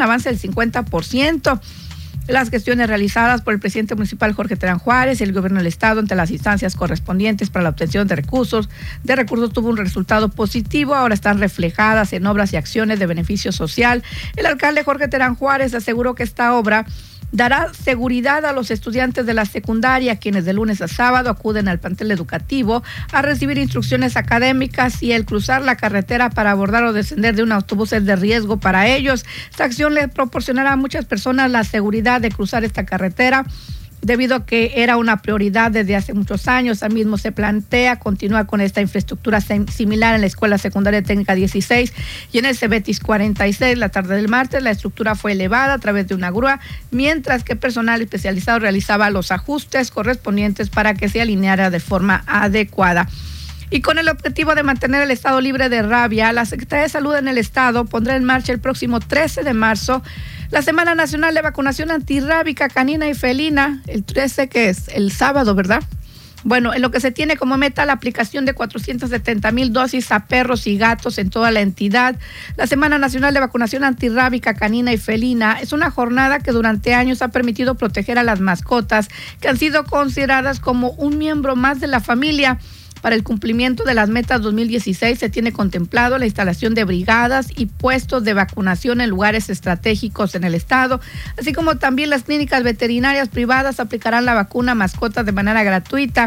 50%. Las gestiones realizadas por el presidente municipal Jorge Terán Juárez y el gobierno del estado ante las instancias correspondientes para la obtención de recursos tuvo un resultado positivo. Ahora están reflejadas en obras y acciones de beneficio social. El alcalde Jorge Terán Juárez aseguró que esta obra dará seguridad a los estudiantes de la secundaria, quienes de lunes a sábado acuden al plantel educativo a recibir instrucciones académicas, y el cruzar la carretera para abordar o descender de un autobús es de riesgo para ellos. Esta acción le proporcionará a muchas personas la seguridad de cruzar esta carretera, debido a que era una prioridad desde hace muchos años. Al mismo se plantea continuar con esta infraestructura similar en la Escuela Secundaria Técnica 16 y en el Cebetis 46. La tarde del martes la estructura fue elevada a través de una grúa, mientras que personal especializado realizaba los ajustes correspondientes para que se alineara de forma adecuada. Y con el objetivo de mantener el estado libre de rabia, la Secretaría de Salud en el estado pondrá en marcha el próximo 13 de marzo la Semana Nacional de Vacunación Antirrábica Canina y Felina, el 13, que es el sábado, ¿verdad? Bueno, en lo que se tiene como meta la aplicación de 470,000 dosis a perros y gatos en toda la entidad. La Semana Nacional de Vacunación Antirrábica Canina y Felina es una jornada que durante años ha permitido proteger a las mascotas que han sido consideradas como un miembro más de la familia. Para el cumplimiento de las metas 2016 se tiene contemplado la instalación de brigadas y puestos de vacunación en lugares estratégicos en el estado, así como también las clínicas veterinarias privadas aplicarán la vacuna a mascotas de manera gratuita.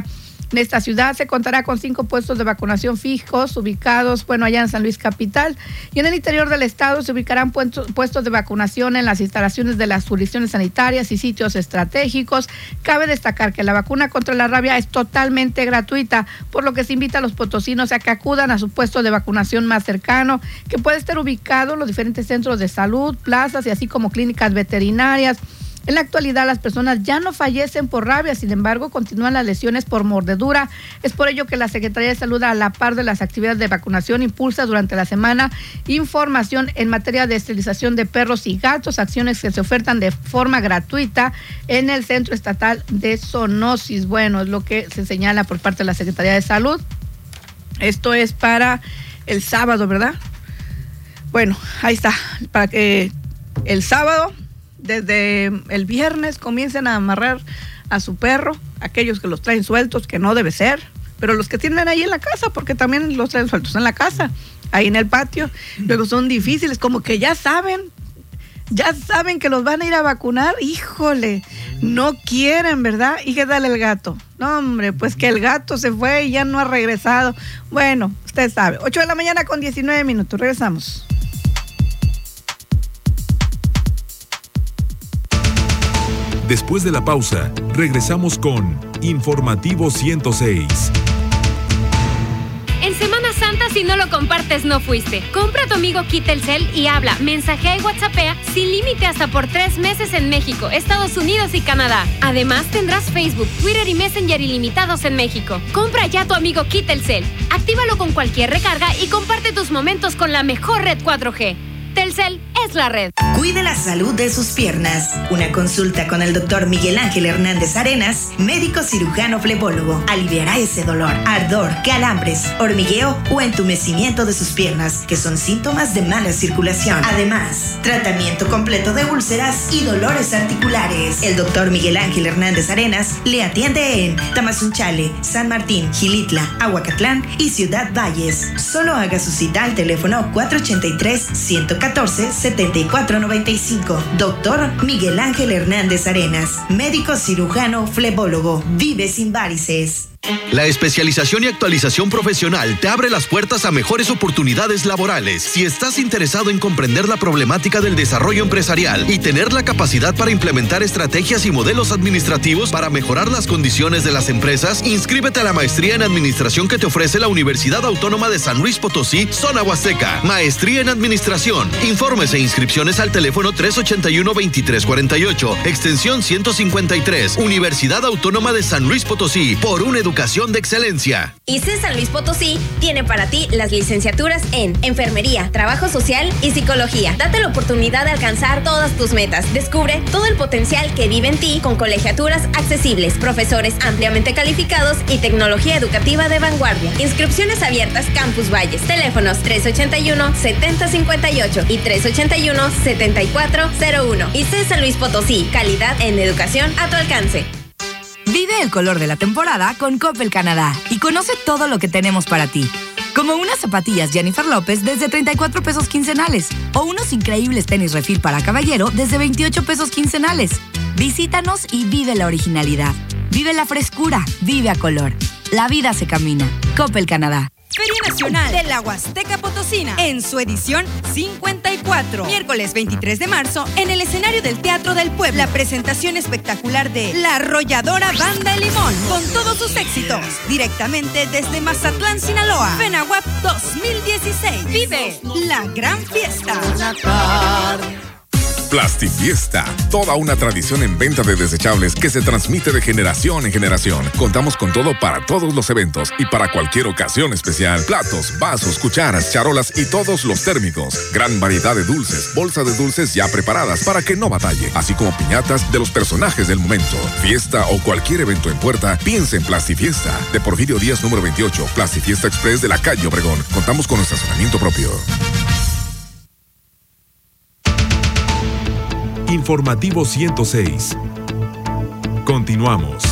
En esta ciudad se contará con 5 puestos de vacunación fijos ubicados, allá en San Luis Capital, y en el interior del estado se ubicarán puestos de vacunación en las instalaciones de las jurisdicciones sanitarias y sitios estratégicos. Cabe destacar que la vacuna contra la rabia es totalmente gratuita, por lo que se invita a los potosinos a que acudan a su puesto de vacunación más cercano, que puede estar ubicado en los diferentes centros de salud, plazas y así como clínicas veterinarias. En la actualidad las personas ya no fallecen por rabia, sin embargo continúan las lesiones por mordedura. Es por ello que la Secretaría de Salud, a la par de las actividades de vacunación, impulsa durante la semana información en materia de esterilización de perros y gatos, acciones que se ofertan de forma gratuita en el Centro Estatal de Zoonosis. Bueno, es lo que se señala por parte de la Secretaría de Salud. Esto es para el sábado, ¿verdad? Bueno, ahí está, para que el sábado, desde el viernes, comiencen a amarrar a su perro, aquellos que los traen sueltos, que no debe ser, pero los que tienen ahí en la casa, porque también los traen sueltos en la casa, ahí en el patio, luego son difíciles, como que ya saben que los van a ir a vacunar, híjole, no quieren, ¿verdad? ¿Y qué tal el gato? No, hombre, pues que el gato se fue y ya no ha regresado. Bueno, usted sabe, 8 de la mañana con 19 minutos, regresamos. Después de la pausa, regresamos con Informativo 106. En Semana Santa, si no lo compartes, no fuiste. Compra a tu amigo Kit Telcel y habla, mensajea y WhatsAppea sin límite hasta por 3 meses en México, Estados Unidos y Canadá. Además, tendrás Facebook, Twitter y Messenger ilimitados en México. Compra ya a tu amigo Kit Telcel. Actívalo con cualquier recarga y comparte tus momentos con la mejor red 4G. Telcel es la red. Cuide la salud de sus piernas. Una consulta con el doctor Miguel Ángel Hernández Arenas, médico cirujano flebólogo, aliviará ese dolor, ardor, calambres, hormigueo o entumecimiento de sus piernas, que son síntomas de mala circulación. Además, tratamiento completo de úlceras y dolores articulares. El doctor Miguel Ángel Hernández Arenas le atiende en Tamazunchale, San Martín, Xilitla, Ahuacatlán y Ciudad Valles. Solo haga su cita al teléfono 483-114-7495. Doctor Miguel Ángel Hernández Arenas, médico cirujano flebólogo. Vive sin varices. La especialización y actualización profesional te abre las puertas a mejores oportunidades laborales. Si estás interesado en comprender la problemática del desarrollo empresarial y tener la capacidad para implementar estrategias y modelos administrativos para mejorar las condiciones de las empresas, inscríbete a la maestría en administración que te ofrece la Universidad Autónoma de San Luis Potosí, Zona Huasteca. Maestría en administración. Informes e inscripciones al teléfono 381-2348, extensión 153. Universidad Autónoma de San Luis Potosí, por una educación de excelencia. ICE San Luis Potosí tiene para ti las licenciaturas en Enfermería, Trabajo Social y Psicología. Date la oportunidad de alcanzar todas tus metas. Descubre todo el potencial que vive en ti con colegiaturas accesibles, profesores ampliamente calificados y tecnología educativa de vanguardia. Inscripciones abiertas Campus Valles. Teléfonos 381-7058 y 381-7401. ICE San Luis Potosí. Calidad en educación a tu alcance. Vive el color de la temporada con Coppel Canadá y conoce todo lo que tenemos para ti. Como unas zapatillas Jennifer López desde 34 pesos quincenales o unos increíbles tenis refil para caballero desde 28 pesos quincenales. Visítanos y vive la originalidad. Vive la frescura. Vive a color. La vida se camina. Coppel Canadá. Feria Nacional de la Huasteca Potosina en su edición 54. Miércoles 23 de marzo en el escenario del Teatro del Pueblo. La presentación espectacular de La Arrolladora Banda El Limón con todos sus éxitos. Directamente desde Mazatlán, Sinaloa. FENAWAP 2016. Vive la gran fiesta. Plastifiesta, toda una tradición en venta de desechables que se transmite de generación en generación. Contamos con todo para todos los eventos y para cualquier ocasión especial. Platos, vasos, cucharas, charolas y todos los térmicos. Gran variedad de dulces, bolsas de dulces ya preparadas para que no batalle, así como piñatas de los personajes del momento. Fiesta o cualquier evento en puerta, piensa en Plastifiesta. De Porfirio Díaz número 28, Plastifiesta Express de la calle Obregón. Contamos con estacionamiento propio. Informativo 106. Continuamos.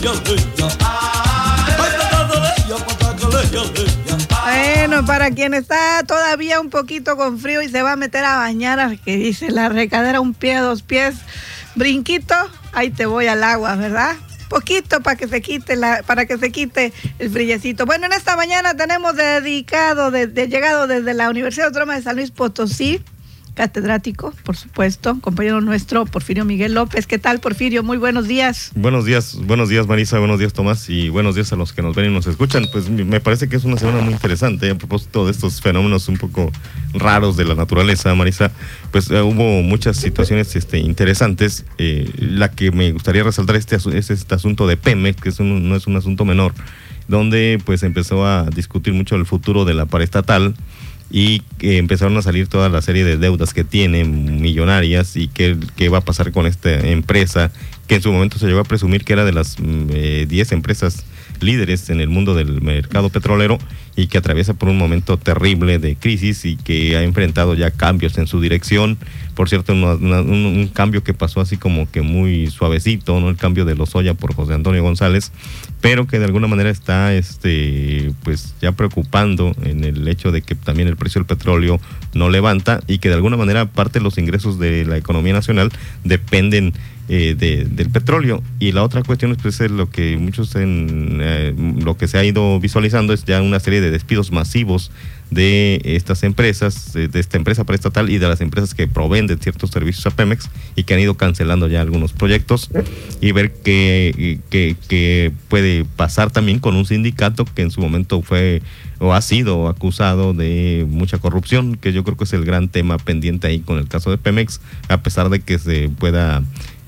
Bueno, para quien está todavía un poquito con frío y se va a meter a bañar, que dice la recadera, un pie, 2 pies, brinquito, ahí te voy al agua, ¿verdad? Poquito para que se quite el frillecito. Bueno, en esta mañana tenemos llegado desde la Universidad Autónoma de San Luis Potosí, catedrático, por supuesto, compañero nuestro, Porfirio Miguel López. ¿Qué tal, Porfirio? Muy buenos días. Buenos días, Marisa, buenos días, Tomás, y buenos días a los que nos ven y nos escuchan. Pues me parece que es una semana muy interesante a propósito de estos fenómenos un poco raros de la naturaleza, Marisa. Pues hubo muchas situaciones interesantes. La que me gustaría resaltar es este asunto de Pemex, que no es un asunto menor, donde pues empezó a discutir mucho el futuro de la paraestatal, y empezaron a salir toda la serie de deudas que tienen millonarias y qué va a pasar con esta empresa que en su momento se llegó a presumir que era de las 10 empresas líderes en el mundo del mercado petrolero y que atraviesa por un momento terrible de crisis y que ha enfrentado ya cambios en su dirección. Por cierto, un cambio que pasó así como que muy suavecito, ¿no? El cambio de Lozoya por José Antonio González, pero que de alguna manera está pues ya preocupando en el hecho de que también el precio del petróleo no levanta y que de alguna manera parte de los ingresos de la economía nacional dependen del petróleo. Y la otra cuestión es lo que muchos lo que se ha ido visualizando es ya una serie de despidos masivos de estas empresas, de esta empresa paraestatal y de las empresas que proveen de ciertos servicios a Pemex y que han ido cancelando ya algunos proyectos, y ver qué puede pasar también con un sindicato que en su momento fue o ha sido acusado de mucha corrupción, que yo creo que es el gran tema pendiente ahí con el caso de Pemex, a pesar de que se pueda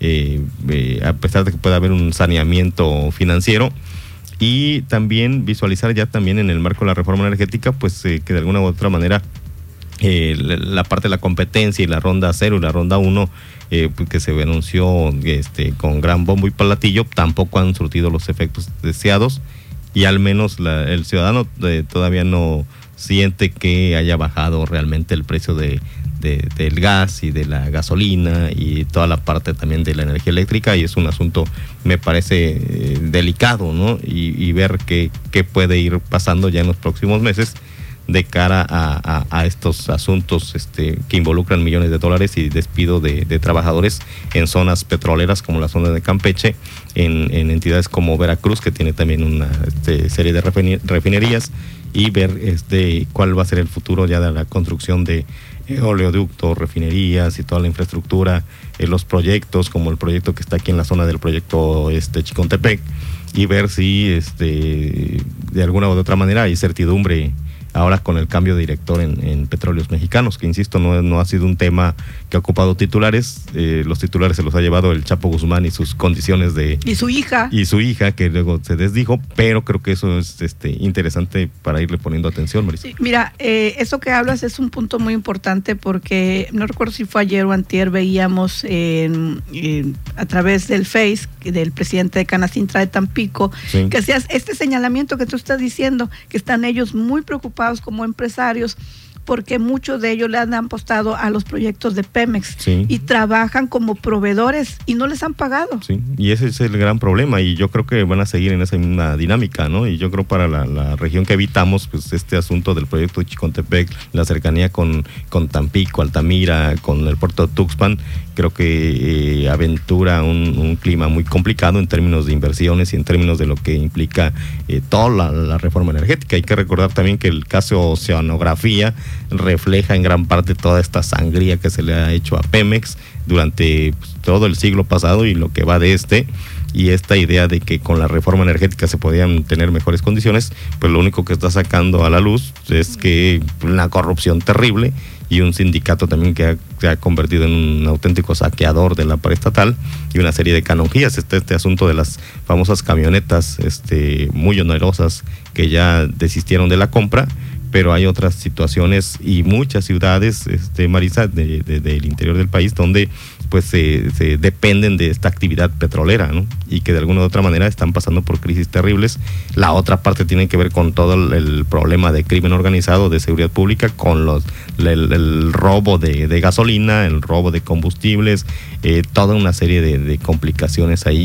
haber un saneamiento financiero. Y también visualizar ya también en el marco de la reforma energética, pues que de alguna u otra manera la parte de la competencia y la ronda 0 y la ronda 1, pues que se anunció con gran bombo y platillo, tampoco han surtido los efectos deseados, y al menos el ciudadano todavía no siente que haya bajado realmente el precio del gas y de la gasolina y toda la parte también de la energía eléctrica, y es un asunto, me parece, delicado, ¿no? Y ver qué puede ir pasando ya en los próximos meses de cara a estos asuntos que involucran millones de dólares y despido de trabajadores en zonas petroleras como la zona de Campeche, en entidades como Veracruz, que tiene también una serie de refinerías, y ver cuál va a ser el futuro ya de la construcción de oleoductos, refinerías y toda la infraestructura, los proyectos como el proyecto que está aquí en la zona del proyecto Chicontepec, y ver si de alguna u otra manera hay certidumbre ahora con el cambio de director en Petróleos Mexicanos, que insisto, no ha sido un tema que ha ocupado titulares. Los titulares se los ha llevado el Chapo Guzmán y sus condiciones y su hija, que luego se desdijo, pero creo que eso es interesante para irle poniendo atención, Marisa. Sí, mira, eso que hablas es un punto muy importante, porque no recuerdo si fue ayer o antier, veíamos a través del Face del presidente de Canacintra de Tampico, sí, que hacías este señalamiento que tú estás diciendo, que están ellos muy preocupados como empresarios, porque muchos de ellos le han apostado a los proyectos de Pemex, sí, y trabajan como proveedores y no les han pagado. Sí, y ese es el gran problema, y yo creo que van a seguir en esa misma dinámica, ¿no? Y yo creo para la región que habitamos, pues este asunto del proyecto de Chicontepec, la cercanía con Tampico, Altamira, con el puerto de Tuxpan, creo que aventura un clima muy complicado en términos de inversiones y en términos de lo que implica toda la reforma energética. Hay que recordar también que el caso Oceanografía refleja en gran parte toda esta sangría que se le ha hecho a Pemex durante todo el siglo pasado y lo que va de y esta idea de que con la reforma energética se podían tener mejores condiciones, pues lo único que está sacando a la luz es que una corrupción terrible y un sindicato también que se ha convertido en un auténtico saqueador de la paraestatal, y una serie de canonjías. Este asunto de las famosas camionetas muy onerosas que ya desistieron de la compra, pero hay otras situaciones y muchas ciudades, Marisa, del interior del país, donde pues se dependen de esta actividad petrolera, ¿no? Y que de alguna u otra manera están pasando por crisis terribles. La otra parte tiene que ver con todo el problema de crimen organizado, de seguridad pública, con el robo de gasolina, el robo de combustibles, toda una serie de complicaciones ahí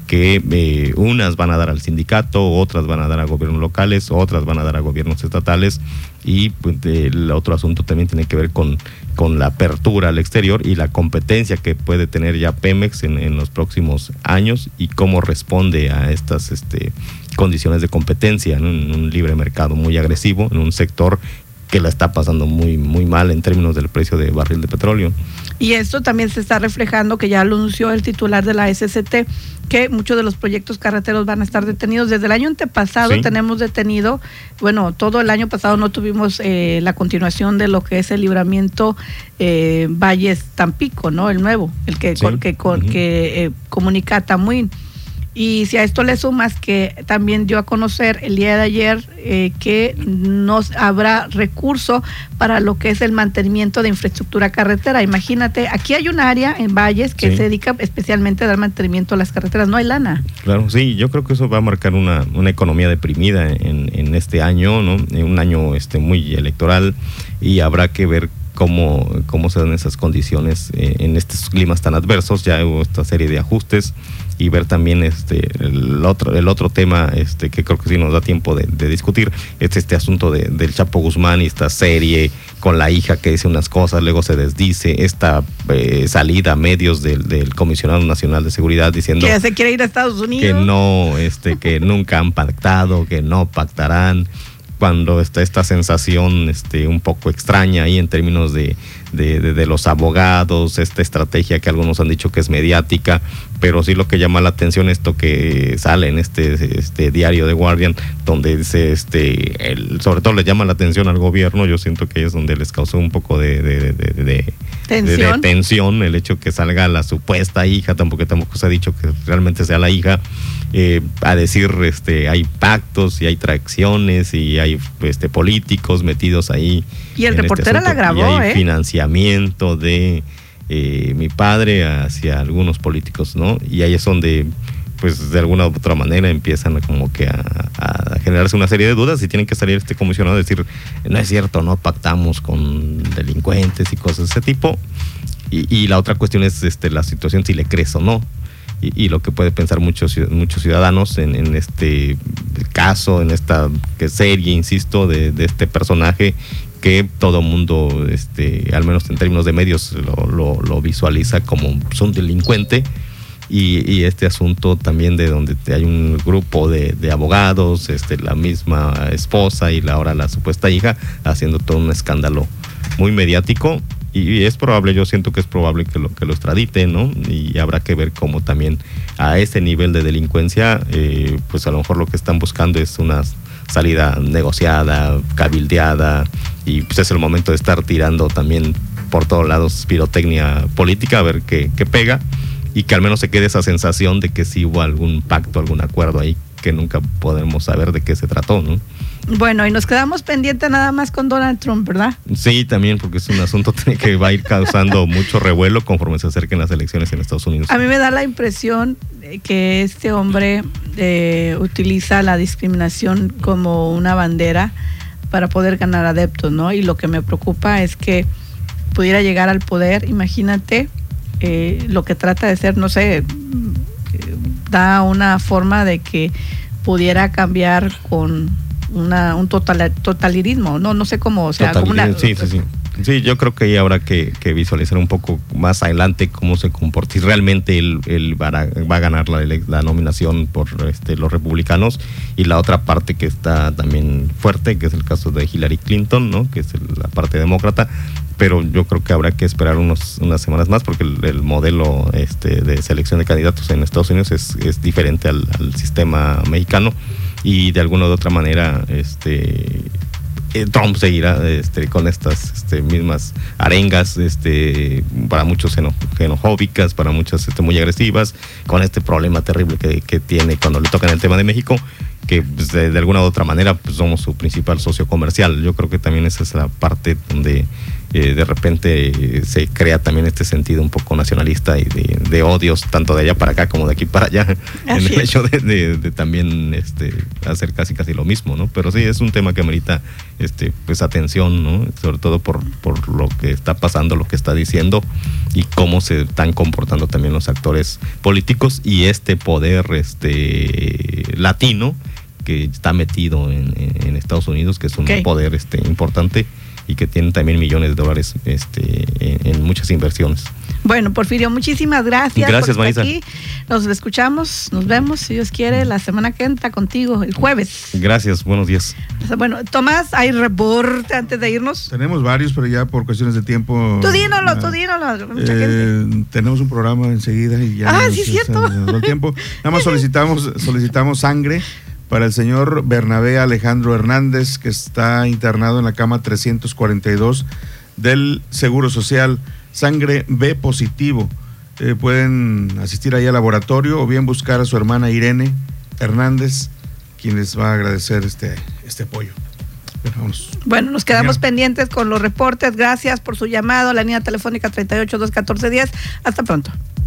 que unas van a dar al sindicato, otras van a dar a gobiernos locales, otras van a dar a gobiernos estatales, y pues, el otro asunto también tiene que ver con la apertura al exterior y la competencia que puede tener ya Pemex en los próximos años, y cómo responde a estas condiciones de competencia, ¿no? En un libre mercado muy agresivo, en un sector que la está pasando muy, muy mal en términos del precio de barril de petróleo. Y esto también se está reflejando, que ya lo anunció el titular de la SCT, que muchos de los proyectos carreteros van a estar detenidos. Desde el año antepasado tenemos detenido, bueno, todo el año pasado no tuvimos la continuación de lo que es el libramiento Valles-Tampico, ¿no? El nuevo, el que, que comunica a Tamuín. Y si a esto le sumas que también dio a conocer el día de ayer que no habrá recurso para lo que es el mantenimiento de infraestructura carretera. Imagínate, aquí hay un área en Valles que se dedica especialmente a dar mantenimiento a las carreteras, no hay lana. Claro, sí, yo creo que eso va a marcar una economía deprimida en este año, ¿no? Un año muy electoral, y habrá que ver cómo se dan esas condiciones en estos climas tan adversos. Ya hubo esta serie de ajustes, y ver también el otro tema que creo que sí nos da tiempo de discutir, es este asunto del Chapo Guzmán y esta serie con la hija que dice unas cosas, luego se desdice, esta salida a medios del Comisionado Nacional de Seguridad diciendo que ya se quiere ir a Estados Unidos, que no, que nunca han pactado, que no pactarán, cuando está esta sensación un poco extraña ahí en términos de los abogados, esta estrategia que algunos han dicho que es mediática, pero sí lo que llama la atención, esto que sale en este diario de Guardian, donde dice sobre todo le llama la atención al gobierno. Yo siento que es donde les causó un poco de tensión el hecho que salga la supuesta hija, tampoco se ha dicho que realmente sea la hija, a decir hay pactos y hay traiciones y hay políticos metidos ahí. Y el reportero la grabó, y hay financiamiento de mi padre hacia algunos políticos, ¿no? Y ahí es donde, pues, de alguna u otra manera empiezan como que a generarse una serie de dudas, y tienen que salir comisionado a decir, no es cierto, no pactamos con delincuentes y cosas de ese tipo. Y la otra cuestión es la situación, si le crees o no. Y lo que puede pensar muchos ciudadanos en este caso, en esta serie, insisto, de este personaje que todo mundo, al menos en términos de medios, lo visualiza como un delincuente. Y este asunto también de donde hay un grupo de abogados, la misma esposa y ahora la supuesta hija, haciendo todo un escándalo muy mediático. Y es probable, yo siento que es probable que lo extradite, ¿no? Y habrá que ver cómo también a ese nivel de delincuencia, pues a lo mejor lo que están buscando es una salida negociada, cabildeada, y pues es el momento de estar tirando también por todos lados pirotecnia política, a ver qué pega, y que al menos se quede esa sensación de que sí hubo algún pacto, algún acuerdo ahí, que nunca podemos saber de qué se trató, ¿no? Bueno, y nos quedamos pendientes nada más con Donald Trump, ¿verdad? Sí, también, porque es un asunto que va a ir causando mucho revuelo conforme se acerquen las elecciones en Estados Unidos. A mí me da la impresión que este hombre utiliza la discriminación como una bandera para poder ganar adeptos, ¿no? Y lo que me preocupa es que pudiera llegar al poder, imagínate, lo que trata de ser, no sé, da una forma de que pudiera cambiar con un totalitarismo, no sé cómo, o sea, como una... Sí, yo creo que ahí habrá que visualizar un poco más adelante cómo se comporta, si realmente él va a ganar la nominación por los republicanos, y la otra parte que está también fuerte, que es el caso de Hillary Clinton, ¿no? Que es la parte demócrata. Pero yo creo que habrá que esperar unas semanas más, porque el modelo de selección de candidatos en Estados Unidos es diferente al sistema mexicano, y de alguna u otra manera Trump seguirá con estas mismas arengas, para muchos xenofóbicas, para muchos muy agresivas, con este problema terrible que tiene cuando le tocan el tema de México. que pues, de alguna u otra manera pues, somos su principal socio comercial. Yo creo que también esa es la parte donde de repente se crea también este sentido un poco nacionalista y de odios tanto de allá para acá como de aquí para allá, en el hecho de también hacer casi lo mismo, ¿no? Pero sí es un tema que amerita pues atención, ¿no? Sobre todo por lo que está pasando, lo que está diciendo y cómo se están comportando también los actores políticos y este poder latino que está metido en Estados Unidos, que es un poder importante y que tienen también millones de dólares en muchas inversiones. Bueno, Porfirio, muchísimas gracias. Gracias, por estar Marisa. aquí. Nos escuchamos, nos vemos, si Dios quiere, la semana que entra contigo, el jueves. Gracias, buenos días. Bueno, Tomás, ¿hay reporte antes de irnos? Tenemos varios, pero ya por cuestiones de tiempo. Tú dínoslo, mucha gente. Tenemos un programa enseguida y ya. Sí, es cierto. Nos da el tiempo. Nada más solicitamos sangre para el señor Bernabé Alejandro Hernández, que está internado en la cama 342 del Seguro Social. Sangre B positivo. Pueden asistir ahí al laboratorio o bien buscar a su hermana Irene Hernández, quien les va a agradecer este apoyo. Bueno, nos quedamos pendientes con los reportes. Gracias por su llamado a la línea telefónica 38 214 10. Hasta pronto.